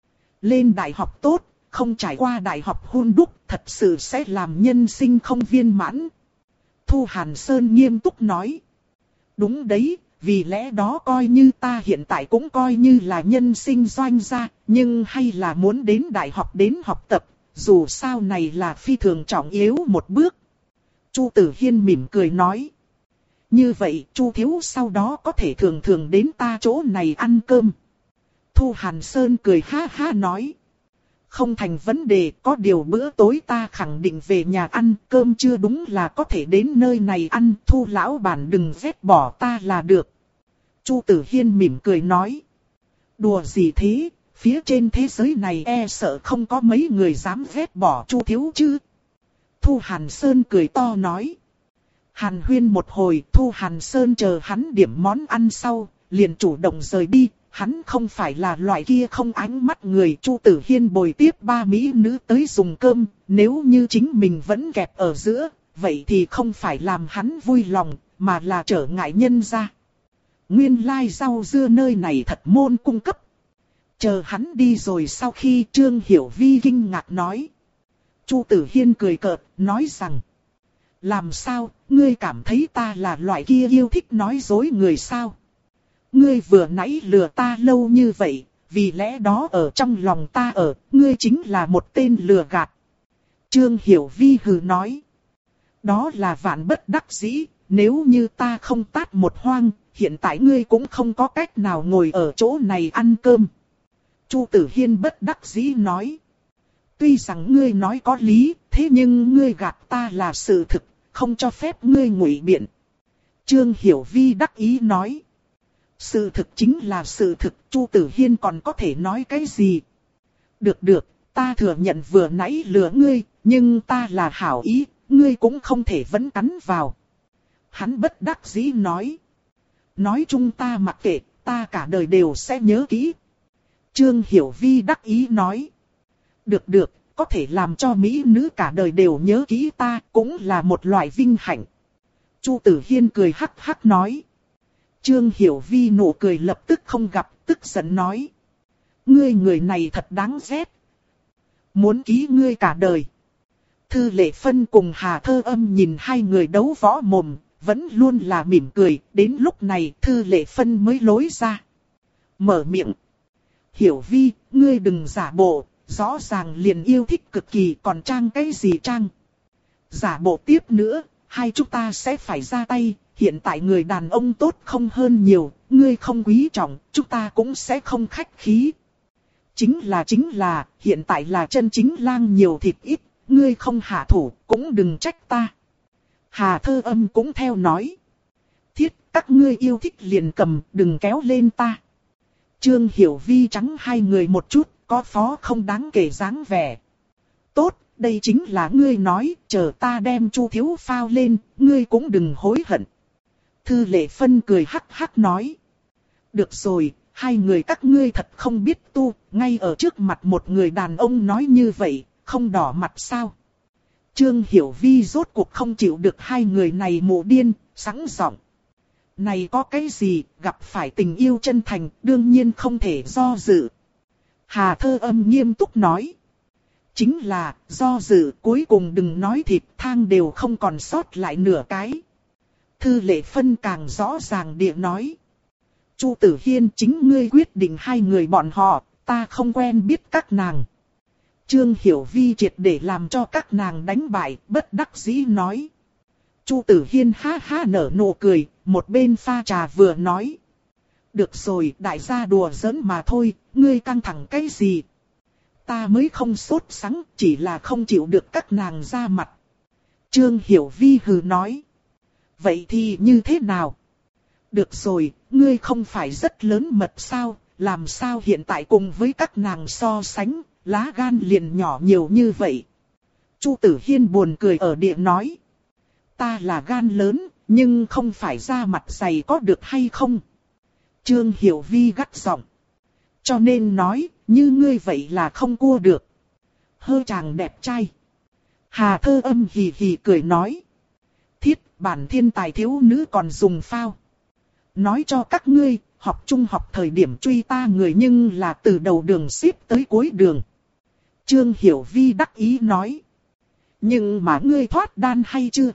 Lên đại học tốt, không trải qua đại học hun đúc, thật sự sẽ làm nhân sinh không viên mãn. Thu Hàn Sơn nghiêm túc nói. Đúng đấy, vì lẽ đó coi như ta hiện tại cũng coi như là nhân sinh doanh gia, nhưng hay là muốn đến đại học đến học tập, dù sao này là phi thường trọng yếu một bước. Chu Tử Hiên mỉm cười nói. Như vậy Chu thiếu sau đó có thể thường thường đến ta chỗ này ăn cơm. Thu Hàn Sơn cười ha ha nói. Không thành vấn đề, có điều bữa tối ta khẳng định về nhà ăn, cơm chưa đúng là có thể đến nơi này ăn, Thu lão bản đừng ghét bỏ ta là được. Chu Tử Hiên mỉm cười nói. Đùa gì thế, phía trên thế giới này e sợ không có mấy người dám ghét bỏ Chu thiếu chứ. Thu Hàn Sơn cười to nói. Hàn huyên một hồi, Thu Hàn Sơn chờ hắn điểm món ăn sau, liền chủ động rời đi. Hắn không phải là loại kia không ánh mắt người. Chu Tử Hiên bồi tiếp ba mỹ nữ tới dùng cơm, nếu như chính mình vẫn kẹp ở giữa, vậy thì không phải làm hắn vui lòng, mà là trở ngại nhân ra. Nguyên lai rau dưa nơi này thật môn cung cấp. Chờ hắn đi rồi sau khi Trương Hiểu Vi kinh ngạc nói. Chu Tử Hiên cười cợt, nói rằng. Làm sao, ngươi cảm thấy ta là loại kia yêu thích nói dối người sao? Ngươi vừa nãy lừa ta lâu như vậy, vì lẽ đó ở trong lòng ta ở, ngươi chính là một tên lừa gạt. Trương Hiểu Vi hừ nói. Đó là vạn bất đắc dĩ, nếu như ta không tát một hoang, hiện tại ngươi cũng không có cách nào ngồi ở chỗ này ăn cơm. Chu Tử Hiên bất đắc dĩ nói. Tuy rằng ngươi nói có lý, thế nhưng ngươi gạt ta là sự thực, không cho phép ngươi ngụy biện. Trương Hiểu Vi đắc ý nói. Sự thực chính là sự thực, Chu Tử Hiên còn có thể nói cái gì? Được được, ta thừa nhận vừa nãy lừa ngươi, nhưng ta là hảo ý, ngươi cũng không thể vẫn cắn vào. Hắn bất đắc dĩ nói. Nói chung ta mặc kệ, ta cả đời đều sẽ nhớ kỹ. Trương Hiểu Vi đắc ý nói. Được được, có thể làm cho mỹ nữ cả đời đều nhớ kỹ ta, cũng là một loại vinh hạnh. Chu Tử Hiên cười hắc hắc nói. Trương Hiểu Vi nụ cười lập tức không gặp, tức giận nói. Ngươi người này thật đáng ghét. Muốn ký ngươi cả đời. Thư Lệ Phân cùng Hà Thơ Âm nhìn hai người đấu võ mồm, vẫn luôn là mỉm cười. Đến lúc này Thư Lệ Phân mới lối ra. Mở miệng. Hiểu Vi, ngươi đừng giả bộ, rõ ràng liền yêu thích cực kỳ còn trang cái gì trang. Giả bộ tiếp nữa, hai chúng ta sẽ phải ra tay. Hiện tại người đàn ông tốt không hơn nhiều, ngươi không quý trọng, chúng ta cũng sẽ không khách khí. Chính là chính là, hiện tại là chân chính lang nhiều thịt ít, ngươi không hạ thủ, cũng đừng trách ta. Hà Thơ Âm cũng theo nói. Thiết, các ngươi yêu thích liền cầm, đừng kéo lên ta. Trương Hiểu Vi trắng hai người một chút, có phó không đáng kể dáng vẻ. Tốt, đây chính là ngươi nói, chờ ta đem Chu thiếu phao lên, ngươi cũng đừng hối hận. Thư Lệ Phân cười hắc hắc nói. Được rồi, hai người các ngươi thật không biết tu, ngay ở trước mặt một người đàn ông nói như vậy, không đỏ mặt sao. Trương Hiểu Vi rốt cuộc không chịu được hai người này mụ điên, sẵn giọng. Này có cái gì, gặp phải tình yêu chân thành, đương nhiên không thể do dự. Hà Thơ Âm nghiêm túc nói. Chính là, do dự cuối cùng đừng nói thịt thang đều không còn sót lại nửa cái. Thư Lệ Phân càng rõ ràng địa nói. Chu Tử Hiên chính ngươi quyết định hai người bọn họ, ta không quen biết các nàng. Trương Hiểu Vi triệt để làm cho các nàng đánh bại, bất đắc dĩ nói. Chu Tử Hiên ha ha nở nụ cười, một bên pha trà vừa nói. Được rồi, đại gia đùa giỡn mà thôi, ngươi căng thẳng cái gì? Ta mới không sốt sắng, chỉ là không chịu được các nàng ra mặt. Trương Hiểu Vi hừ nói. Vậy thì như thế nào? Được rồi, ngươi không phải rất lớn mật sao, làm sao hiện tại cùng với các nàng so sánh, lá gan liền nhỏ nhiều như vậy. Chu Tử Hiên buồn cười ở địa nói. Ta là gan lớn, nhưng không phải ra mặt dày có được hay không? Trương Hiểu Vi gắt giọng. Cho nên nói, như ngươi vậy là không cua được. Hơ chàng đẹp trai. Hà Thơ Âm hì hì cười nói. Thiết, bản thiên tài thiếu nữ còn dùng phao. Nói cho các ngươi, học trung học thời điểm truy ta người nhưng là từ đầu đường xếp tới cuối đường. Trương Hiểu Vi đắc ý nói. Nhưng mà ngươi thoát đan hay chưa?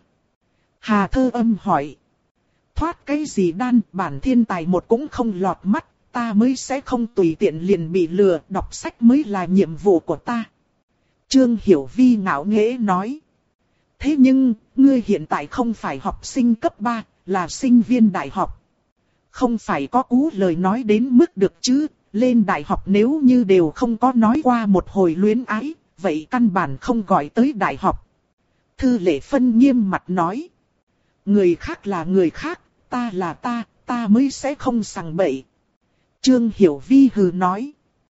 Hà Thơ Âm hỏi. Thoát cái gì đan, bản thiên tài một cũng không lọt mắt, ta mới sẽ không tùy tiện liền bị lừa, đọc sách mới là nhiệm vụ của ta. Trương Hiểu Vi ngạo nghễ nói. Thế nhưng, ngươi hiện tại không phải học sinh cấp ba, là sinh viên đại học. Không phải có cú lời nói đến mức được chứ, lên đại học nếu như đều không có nói qua một hồi luyến ái, vậy căn bản không gọi tới đại học. Thư Lệ Phân nghiêm mặt nói. Người khác là người khác, ta là ta, ta mới sẽ không sằng bậy. Trương Hiểu Vi hừ nói.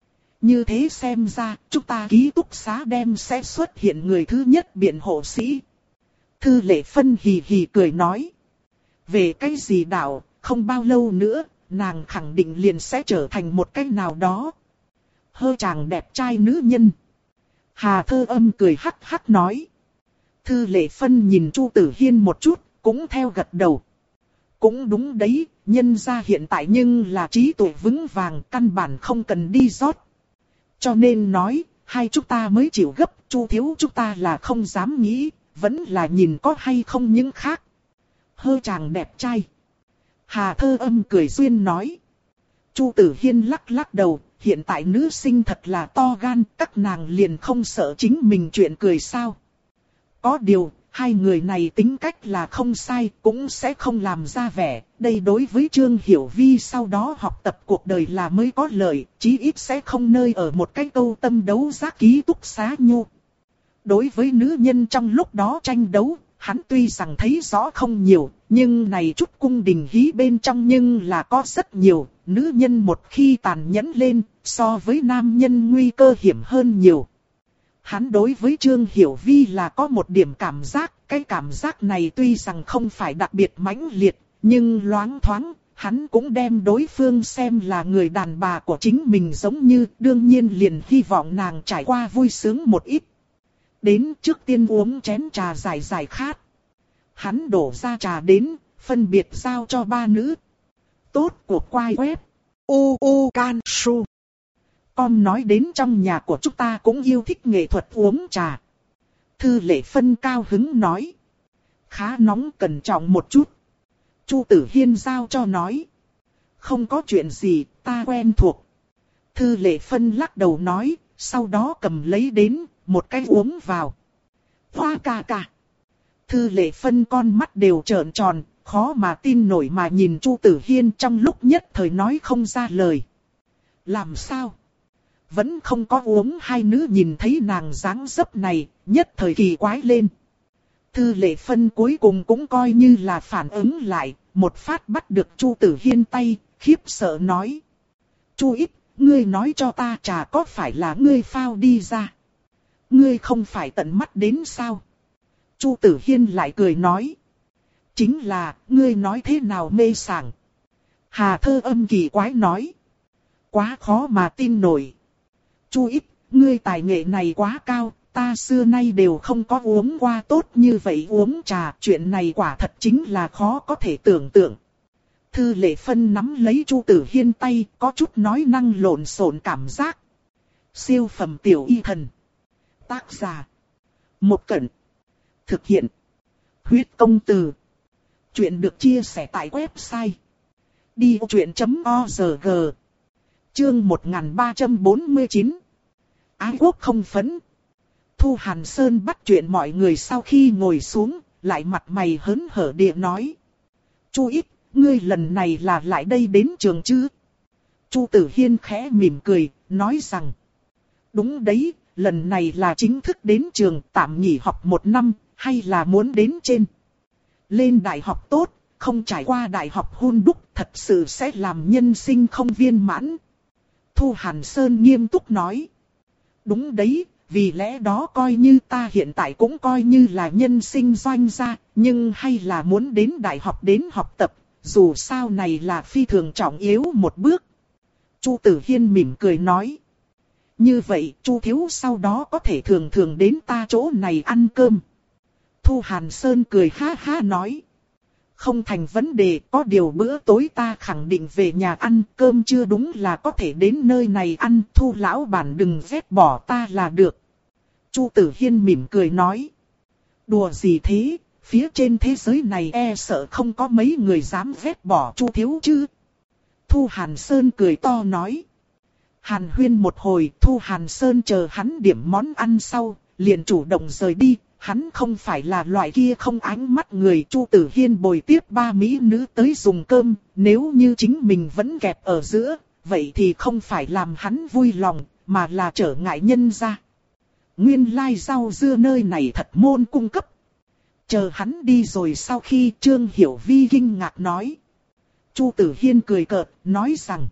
Như thế xem ra, chúng ta ký túc xá đem sẽ xuất hiện người thứ nhất biện hộ sĩ. Thư Lệ Phân hì hì cười nói. Về cái gì đạo, không bao lâu nữa, nàng khẳng định liền sẽ trở thành một cái nào đó. Hơ chàng đẹp trai nữ nhân. Hà Thơ Âm cười hắc hắc nói. Thư Lệ Phân nhìn Chu Tử Hiên một chút, cũng theo gật đầu. Cũng đúng đấy, nhân gia hiện tại nhưng là trí tuệ vững vàng, căn bản không cần đi rót. Cho nên nói, hai chúng ta mới chịu gấp, Chu thiếu chúng ta là không dám nghĩ, vẫn là nhìn có hay không những khác. Hơ chàng đẹp trai. Hà Thơ Âm cười duyên nói. Chu Tử Hiên lắc lắc đầu, hiện tại nữ sinh thật là to gan, các nàng liền không sợ chính mình chuyện cười sao. Có điều, hai người này tính cách là không sai, cũng sẽ không làm ra vẻ. Đây đối với Trương Hiểu Vi sau đó học tập cuộc đời là mới có lợi, chí ít sẽ không nơi ở một cái câu tâm đấu giác ký túc xá nhu. Đối với nữ nhân trong lúc đó tranh đấu, hắn tuy rằng thấy rõ không nhiều, nhưng này chút cung đình hí bên trong nhưng là có rất nhiều. Nữ nhân một khi tàn nhẫn lên, so với nam nhân nguy cơ hiểm hơn nhiều. Hắn đối với Trương Hiểu Vi là có một điểm cảm giác, cái cảm giác này tuy rằng không phải đặc biệt mãnh liệt, nhưng loáng thoáng, hắn cũng đem đối phương xem là người đàn bà của chính mình giống như, đương nhiên liền hy vọng nàng trải qua vui sướng một ít. Đến trước tiên uống chén trà giải giải khát. Hắn đổ ra trà đến, phân biệt giao cho ba nữ. Tốt của quai web. U U Can Su. Con nói đến trong nhà của chúng ta cũng yêu thích nghệ thuật uống trà. Thư Lệ Phân cao hứng nói. Khá nóng, cẩn trọng một chút. Chu Tử Hiên giao cho nói. Không có chuyện gì, ta quen thuộc. Thư Lệ Phân lắc đầu nói, sau đó cầm lấy đến, một cái uống vào. Hoa ca ca. Thư Lệ Phân con mắt đều trợn tròn, khó mà tin nổi mà nhìn Chu Tử Hiên, trong lúc nhất thời nói không ra lời. Làm sao? Vẫn không có uống. Hai nữ nhìn thấy nàng dáng dấp này, nhất thời kỳ quái lên. Thư Lệ Phân cuối cùng cũng coi như là phản ứng lại, một phát bắt được Chu Tử Hiên tay, khiếp sợ nói. Chu ít, ngươi nói cho ta trà có phải là ngươi phao đi ra? Ngươi không phải tận mắt đến sao? Chu Tử Hiên lại cười nói. Chính là, ngươi nói thế nào mê sảng? Hà Thơ Âm kỳ quái nói. Quá khó mà tin nổi. Chu ít, ngươi tài nghệ này quá cao, ta xưa nay đều không có uống qua tốt như vậy uống trà. Chuyện này quả thật chính là khó có thể tưởng tượng. Thư Lệ Phân nắm lấy Chu Tử Hiên tay, có chút nói năng lộn xộn cảm giác. Siêu phẩm tiểu y thần. Tác giả. Một Cẩn. Thực hiện. Huyết công từ. Chuyện được chia sẻ tại website. đi ô chuyện chấm o rờ giê. Chương một nghìn ba trăm bốn mươi chín. Ái quốc không phấn. Thu Hàn Sơn bắt chuyện mọi người sau khi ngồi xuống, lại mặt mày hớn hở địa nói. Chu ít, ngươi lần này là lại đây đến trường chứ? Chu Tử Hiên khẽ mỉm cười, nói rằng. Đúng đấy, lần này là chính thức đến trường, tạm nghỉ học một năm, hay là muốn đến trên. Lên đại học tốt, không trải qua đại học hun đúc, thật sự sẽ làm nhân sinh không viên mãn. Thu Hàn Sơn nghiêm túc nói. Đúng đấy, vì lẽ đó coi như ta hiện tại cũng coi như là nhân sinh doanh gia, nhưng hay là muốn đến đại học đến học tập, dù sao này là phi thường trọng yếu một bước. Chu Tử Hiên mỉm cười nói. Như vậy, Chu thiếu sau đó có thể thường thường đến ta chỗ này ăn cơm. Thu Hàn Sơn cười ha ha nói. Không thành vấn đề, có điều bữa tối ta khẳng định về nhà ăn, cơm chưa đúng là có thể đến nơi này ăn, Thu lão bản đừng ghét bỏ ta là được. Chu Tử Hiên mỉm cười nói. Đùa gì thế, phía trên thế giới này e sợ không có mấy người dám ghét bỏ Chu thiếu chứ. Thu Hàn Sơn cười to nói. Hàn huyên một hồi, Thu Hàn Sơn chờ hắn điểm món ăn sau, liền chủ động rời đi. Hắn không phải là loại kia không ánh mắt người. Chu Tử Hiên bồi tiếp ba mỹ nữ tới dùng cơm, nếu như chính mình vẫn kẹp ở giữa, vậy thì không phải làm hắn vui lòng, mà là trở ngại nhân ra. Nguyên lai rau dưa nơi này thật môn cung cấp. Chờ hắn đi rồi sau khi Trương Hiểu Vi kinh ngạc nói. Chu Tử Hiên cười cợt, nói rằng.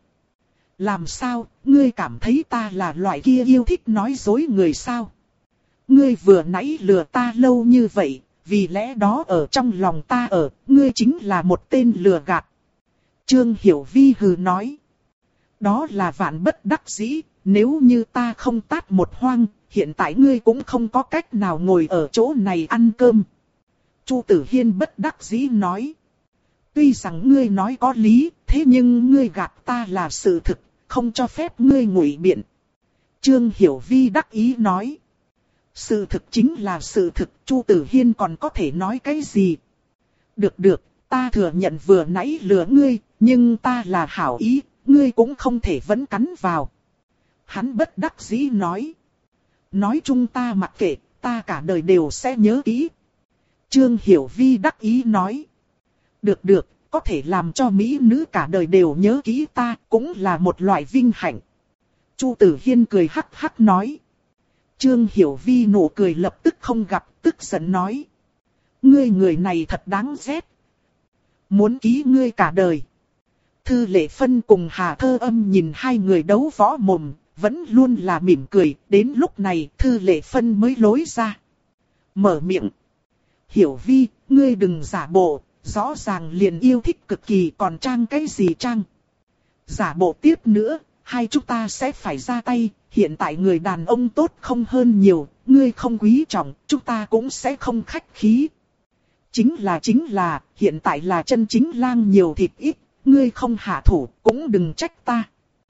Làm sao, ngươi cảm thấy ta là loại kia yêu thích nói dối người sao? Ngươi vừa nãy lừa ta lâu như vậy, vì lẽ đó ở trong lòng ta ở, ngươi chính là một tên lừa gạt. Trương Hiểu Vi hừ nói. Đó là vạn bất đắc dĩ, nếu như ta không tát một hoang, hiện tại ngươi cũng không có cách nào ngồi ở chỗ này ăn cơm. Chu Tử Hiên bất đắc dĩ nói. Tuy rằng ngươi nói có lý, thế nhưng ngươi gạt ta là sự thực, không cho phép ngươi ngụy biện. Trương Hiểu Vi đắc ý nói. Sự thực chính là sự thực, Chu Tử Hiên còn có thể nói cái gì? Được được, ta thừa nhận vừa nãy lừa ngươi, nhưng ta là hảo ý, ngươi cũng không thể vẫn cắn vào. Hắn bất đắc dĩ nói. Nói chung ta mặc kệ, ta cả đời đều sẽ nhớ kỹ. Trương Hiểu Vi đắc ý nói. Được được, có thể làm cho mỹ nữ cả đời đều nhớ kỹ ta, cũng là một loại vinh hạnh. Chu Tử Hiên cười hắc hắc nói. Trương Hiểu Vi nụ cười lập tức không gặp, tức giận nói. Ngươi người này thật đáng ghét. Muốn ký ngươi cả đời. Thư Lệ Phân cùng Hà Thơ Âm nhìn hai người đấu võ mồm, vẫn luôn là mỉm cười, đến lúc này Thư Lệ Phân mới lối ra. Mở miệng. Hiểu Vi, ngươi đừng giả bộ, rõ ràng liền yêu thích cực kỳ còn trang cái gì trang. Giả bộ tiếp nữa, hai chúng ta sẽ phải ra tay, hiện tại người đàn ông tốt không hơn nhiều, ngươi không quý trọng, chúng ta cũng sẽ không khách khí. Chính là chính là, hiện tại là chân chính lang nhiều thịt ít, ngươi không hạ thủ, cũng đừng trách ta.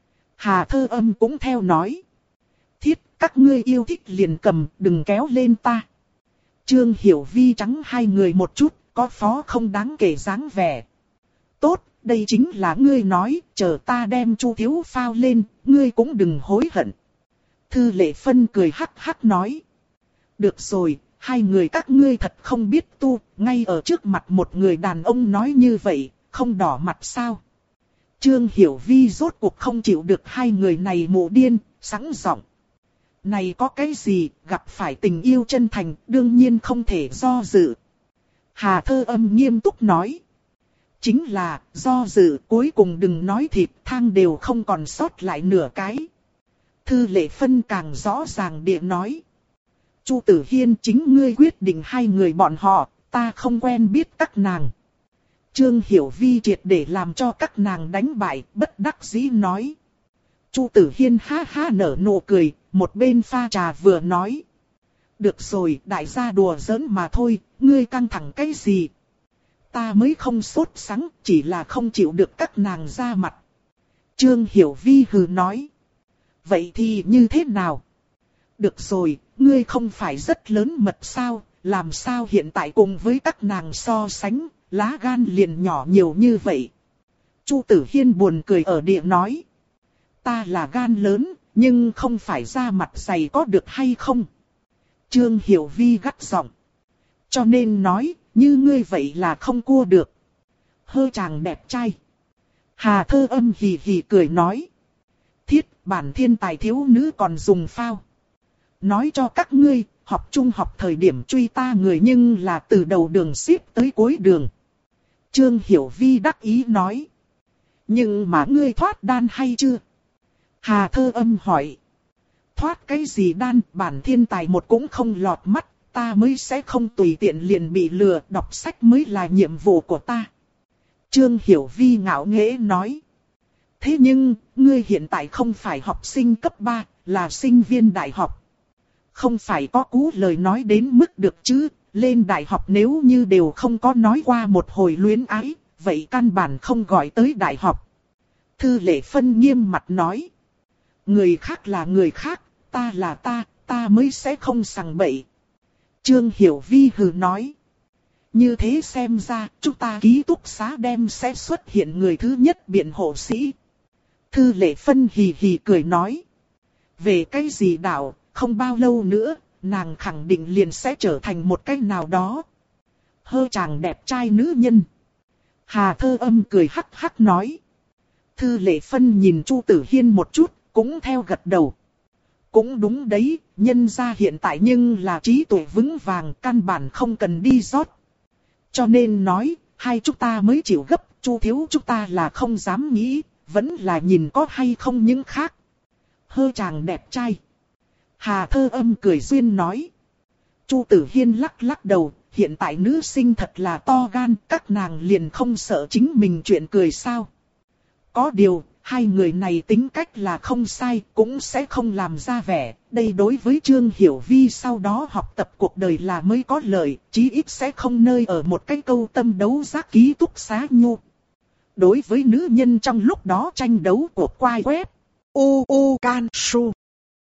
Hà Thơ Âm cũng theo nói. Thiết, các ngươi yêu thích liền cầm, đừng kéo lên ta. Trương Hiểu Vi trắng hai người một chút, có phó không đáng kể dáng vẻ. Tốt, đây chính là ngươi nói, chờ ta đem Chu thiếu phao lên, ngươi cũng đừng hối hận. Thư Lệ Phân cười hắc hắc nói. Được rồi, hai người các ngươi thật không biết tu, ngay ở trước mặt một người đàn ông nói như vậy, không đỏ mặt sao. Trương Hiểu Vi rốt cuộc không chịu được hai người này mù điên, sẵn giọng. Này có cái gì, gặp phải tình yêu chân thành, đương nhiên không thể do dự. Hà Thơ Âm nghiêm túc nói. Chính là, do dự cuối cùng đừng nói thịt thang đều không còn sót lại nửa cái. Thư Lệ Phân càng rõ ràng địa nói. Chu Tử Hiên chính ngươi quyết định hai người bọn họ, ta không quen biết các nàng. Trương Hiểu Vi triệt để làm cho các nàng đánh bại, bất đắc dĩ nói. Chu Tử Hiên ha ha nở nụ cười, một bên pha trà vừa nói. Được rồi, đại gia đùa giỡn mà thôi, ngươi căng thẳng cái gì? Ta mới không sốt sắng, chỉ là không chịu được các nàng ra mặt. Trương Hiểu Vi hừ nói. Vậy thì như thế nào? Được rồi, ngươi không phải rất lớn mật sao, làm sao hiện tại cùng với các nàng so sánh, lá gan liền nhỏ nhiều như vậy. Chu Tử Hiên buồn cười ở địa nói. Ta là gan lớn, nhưng không phải ra mặt dày có được hay không? Trương Hiểu Vi gắt giọng. Cho nên nói, như ngươi vậy là không cua được. Hơ chàng đẹp trai. Hà Thơ Âm hì hì cười nói. Thiết, bản thiên tài thiếu nữ còn dùng phao. Nói cho các ngươi, học trung học thời điểm truy ta người nhưng là từ đầu đường ship tới cuối đường. Trương Hiểu Vi đắc ý nói. Nhưng mà ngươi thoát đan hay chưa? Hà Thơ Âm hỏi. Thoát cái gì đan, bản thiên tài một cũng không lọt mắt, ta mới sẽ không tùy tiện liền bị lừa, đọc sách mới là nhiệm vụ của ta. Trương Hiểu Vi ngạo nghễ nói. Thế nhưng, ngươi hiện tại không phải học sinh cấp ba, là sinh viên đại học. Không phải có cú lời nói đến mức được chứ, lên đại học nếu như đều không có nói qua một hồi luyến ái, vậy căn bản không gọi tới đại học. Thư Lệ Phân nghiêm mặt nói. Người khác là người khác, ta là ta, ta mới sẽ không sằng bậy. Trương Hiểu Vi hừ nói. Như thế xem ra, chúng ta ký túc xá đem sẽ xuất hiện người thứ nhất biện hộ sĩ. Thư Lệ Phân hì hì cười nói. Về cái gì đạo, không bao lâu nữa, nàng khẳng định liền sẽ trở thành một cái nào đó. Hơ chàng đẹp trai nữ nhân. Hà Thơ Âm cười hắc hắc nói. Thư Lệ Phân nhìn Chu Tử Hiên một chút, cũng theo gật đầu. Cũng đúng đấy, nhân gia hiện tại nhưng là trí tuệ vững vàng, căn bản không cần đi rót. Cho nên nói, hai chúng ta mới chịu gấp, Chu thiếu chúng ta là không dám nghĩ, vẫn là nhìn có hay không những khác. Hơ chàng đẹp trai. Hà Thơ Âm cười duyên nói. Chu Tử Hiên lắc lắc đầu, hiện tại nữ sinh thật là to gan, các nàng liền không sợ chính mình chuyện cười sao. Có điều, hai người này tính cách là không sai, cũng sẽ không làm ra vẻ. Đây đối với Trương Hiểu Vi sau đó học tập cuộc đời là mới có lợi, chí ít sẽ không nơi ở một cái câu tâm đấu giác ký túc xá nhu. Đối với nữ nhân trong lúc đó tranh đấu của quai web, u u can su.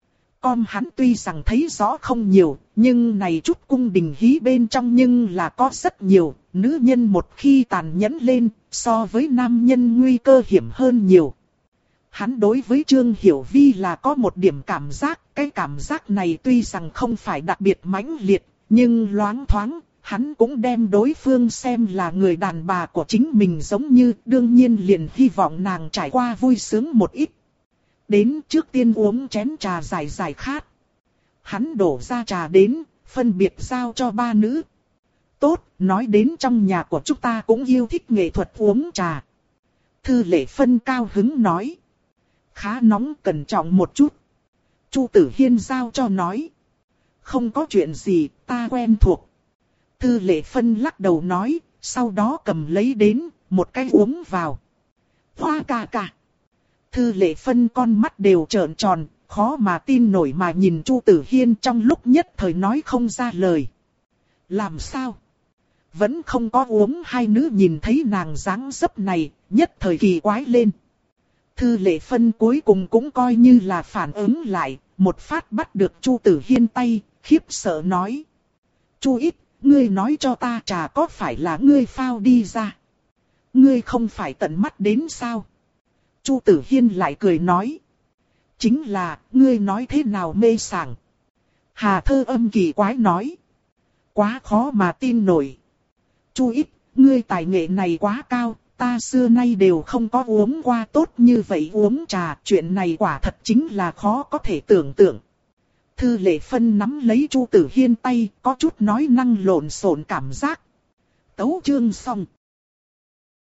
Com hắn tuy rằng thấy rõ không nhiều, nhưng này chút cung đình hí bên trong nhưng là có rất nhiều. Nữ nhân một khi tàn nhẫn lên, so với nam nhân nguy cơ hiểm hơn nhiều. Hắn đối với Trương Hiểu Vi là có một điểm cảm giác, cái cảm giác này tuy rằng không phải đặc biệt mãnh liệt, nhưng loáng thoáng, hắn cũng đem đối phương xem là người đàn bà của chính mình giống như, đương nhiên liền hy vọng nàng trải qua vui sướng một ít. Đến trước tiên uống chén trà giải giải khát. Hắn đổ ra trà đến, phân biệt giao cho ba nữ. Tốt, nói đến trong nhà của chúng ta cũng yêu thích nghệ thuật uống trà. Thư Lệ Phân cao hứng nói. Khá nóng, cẩn trọng một chút. Chu Tử Hiên giao cho nói. Không có chuyện gì, ta quen thuộc. Thư Lệ Phân lắc đầu nói, sau đó cầm lấy đến, một cái uống vào. Hoa ca ca. Thư Lệ Phân con mắt đều trợn tròn, khó mà tin nổi mà nhìn Chu Tử Hiên trong lúc nhất thời nói không ra lời. Làm sao? Vẫn không có uống. Hai nữ nhìn thấy nàng dáng dấp này, nhất thời kỳ quái lên. Thư Lệ Phân cuối cùng cũng coi như là phản ứng lại, một phát bắt được Chu Tử Hiên tay, khiếp sợ nói. Chu Ít, ngươi nói cho ta trà có phải là ngươi phao đi ra? Ngươi không phải tận mắt đến sao? Chu Tử Hiên lại cười nói. Chính là, ngươi nói thế nào mê sảng? Hà Thơ Âm kỳ quái nói. Quá khó mà tin nổi. Chu Ít, ngươi tài nghệ này quá cao, ta xưa nay đều không có uống qua tốt như vậy uống trà. Chuyện này quả thật chính là khó có thể tưởng tượng. Thư Lệ Phân nắm lấy Chu Tử Hiên tay, có chút nói năng lộn xộn cảm giác. Tấu chương xong.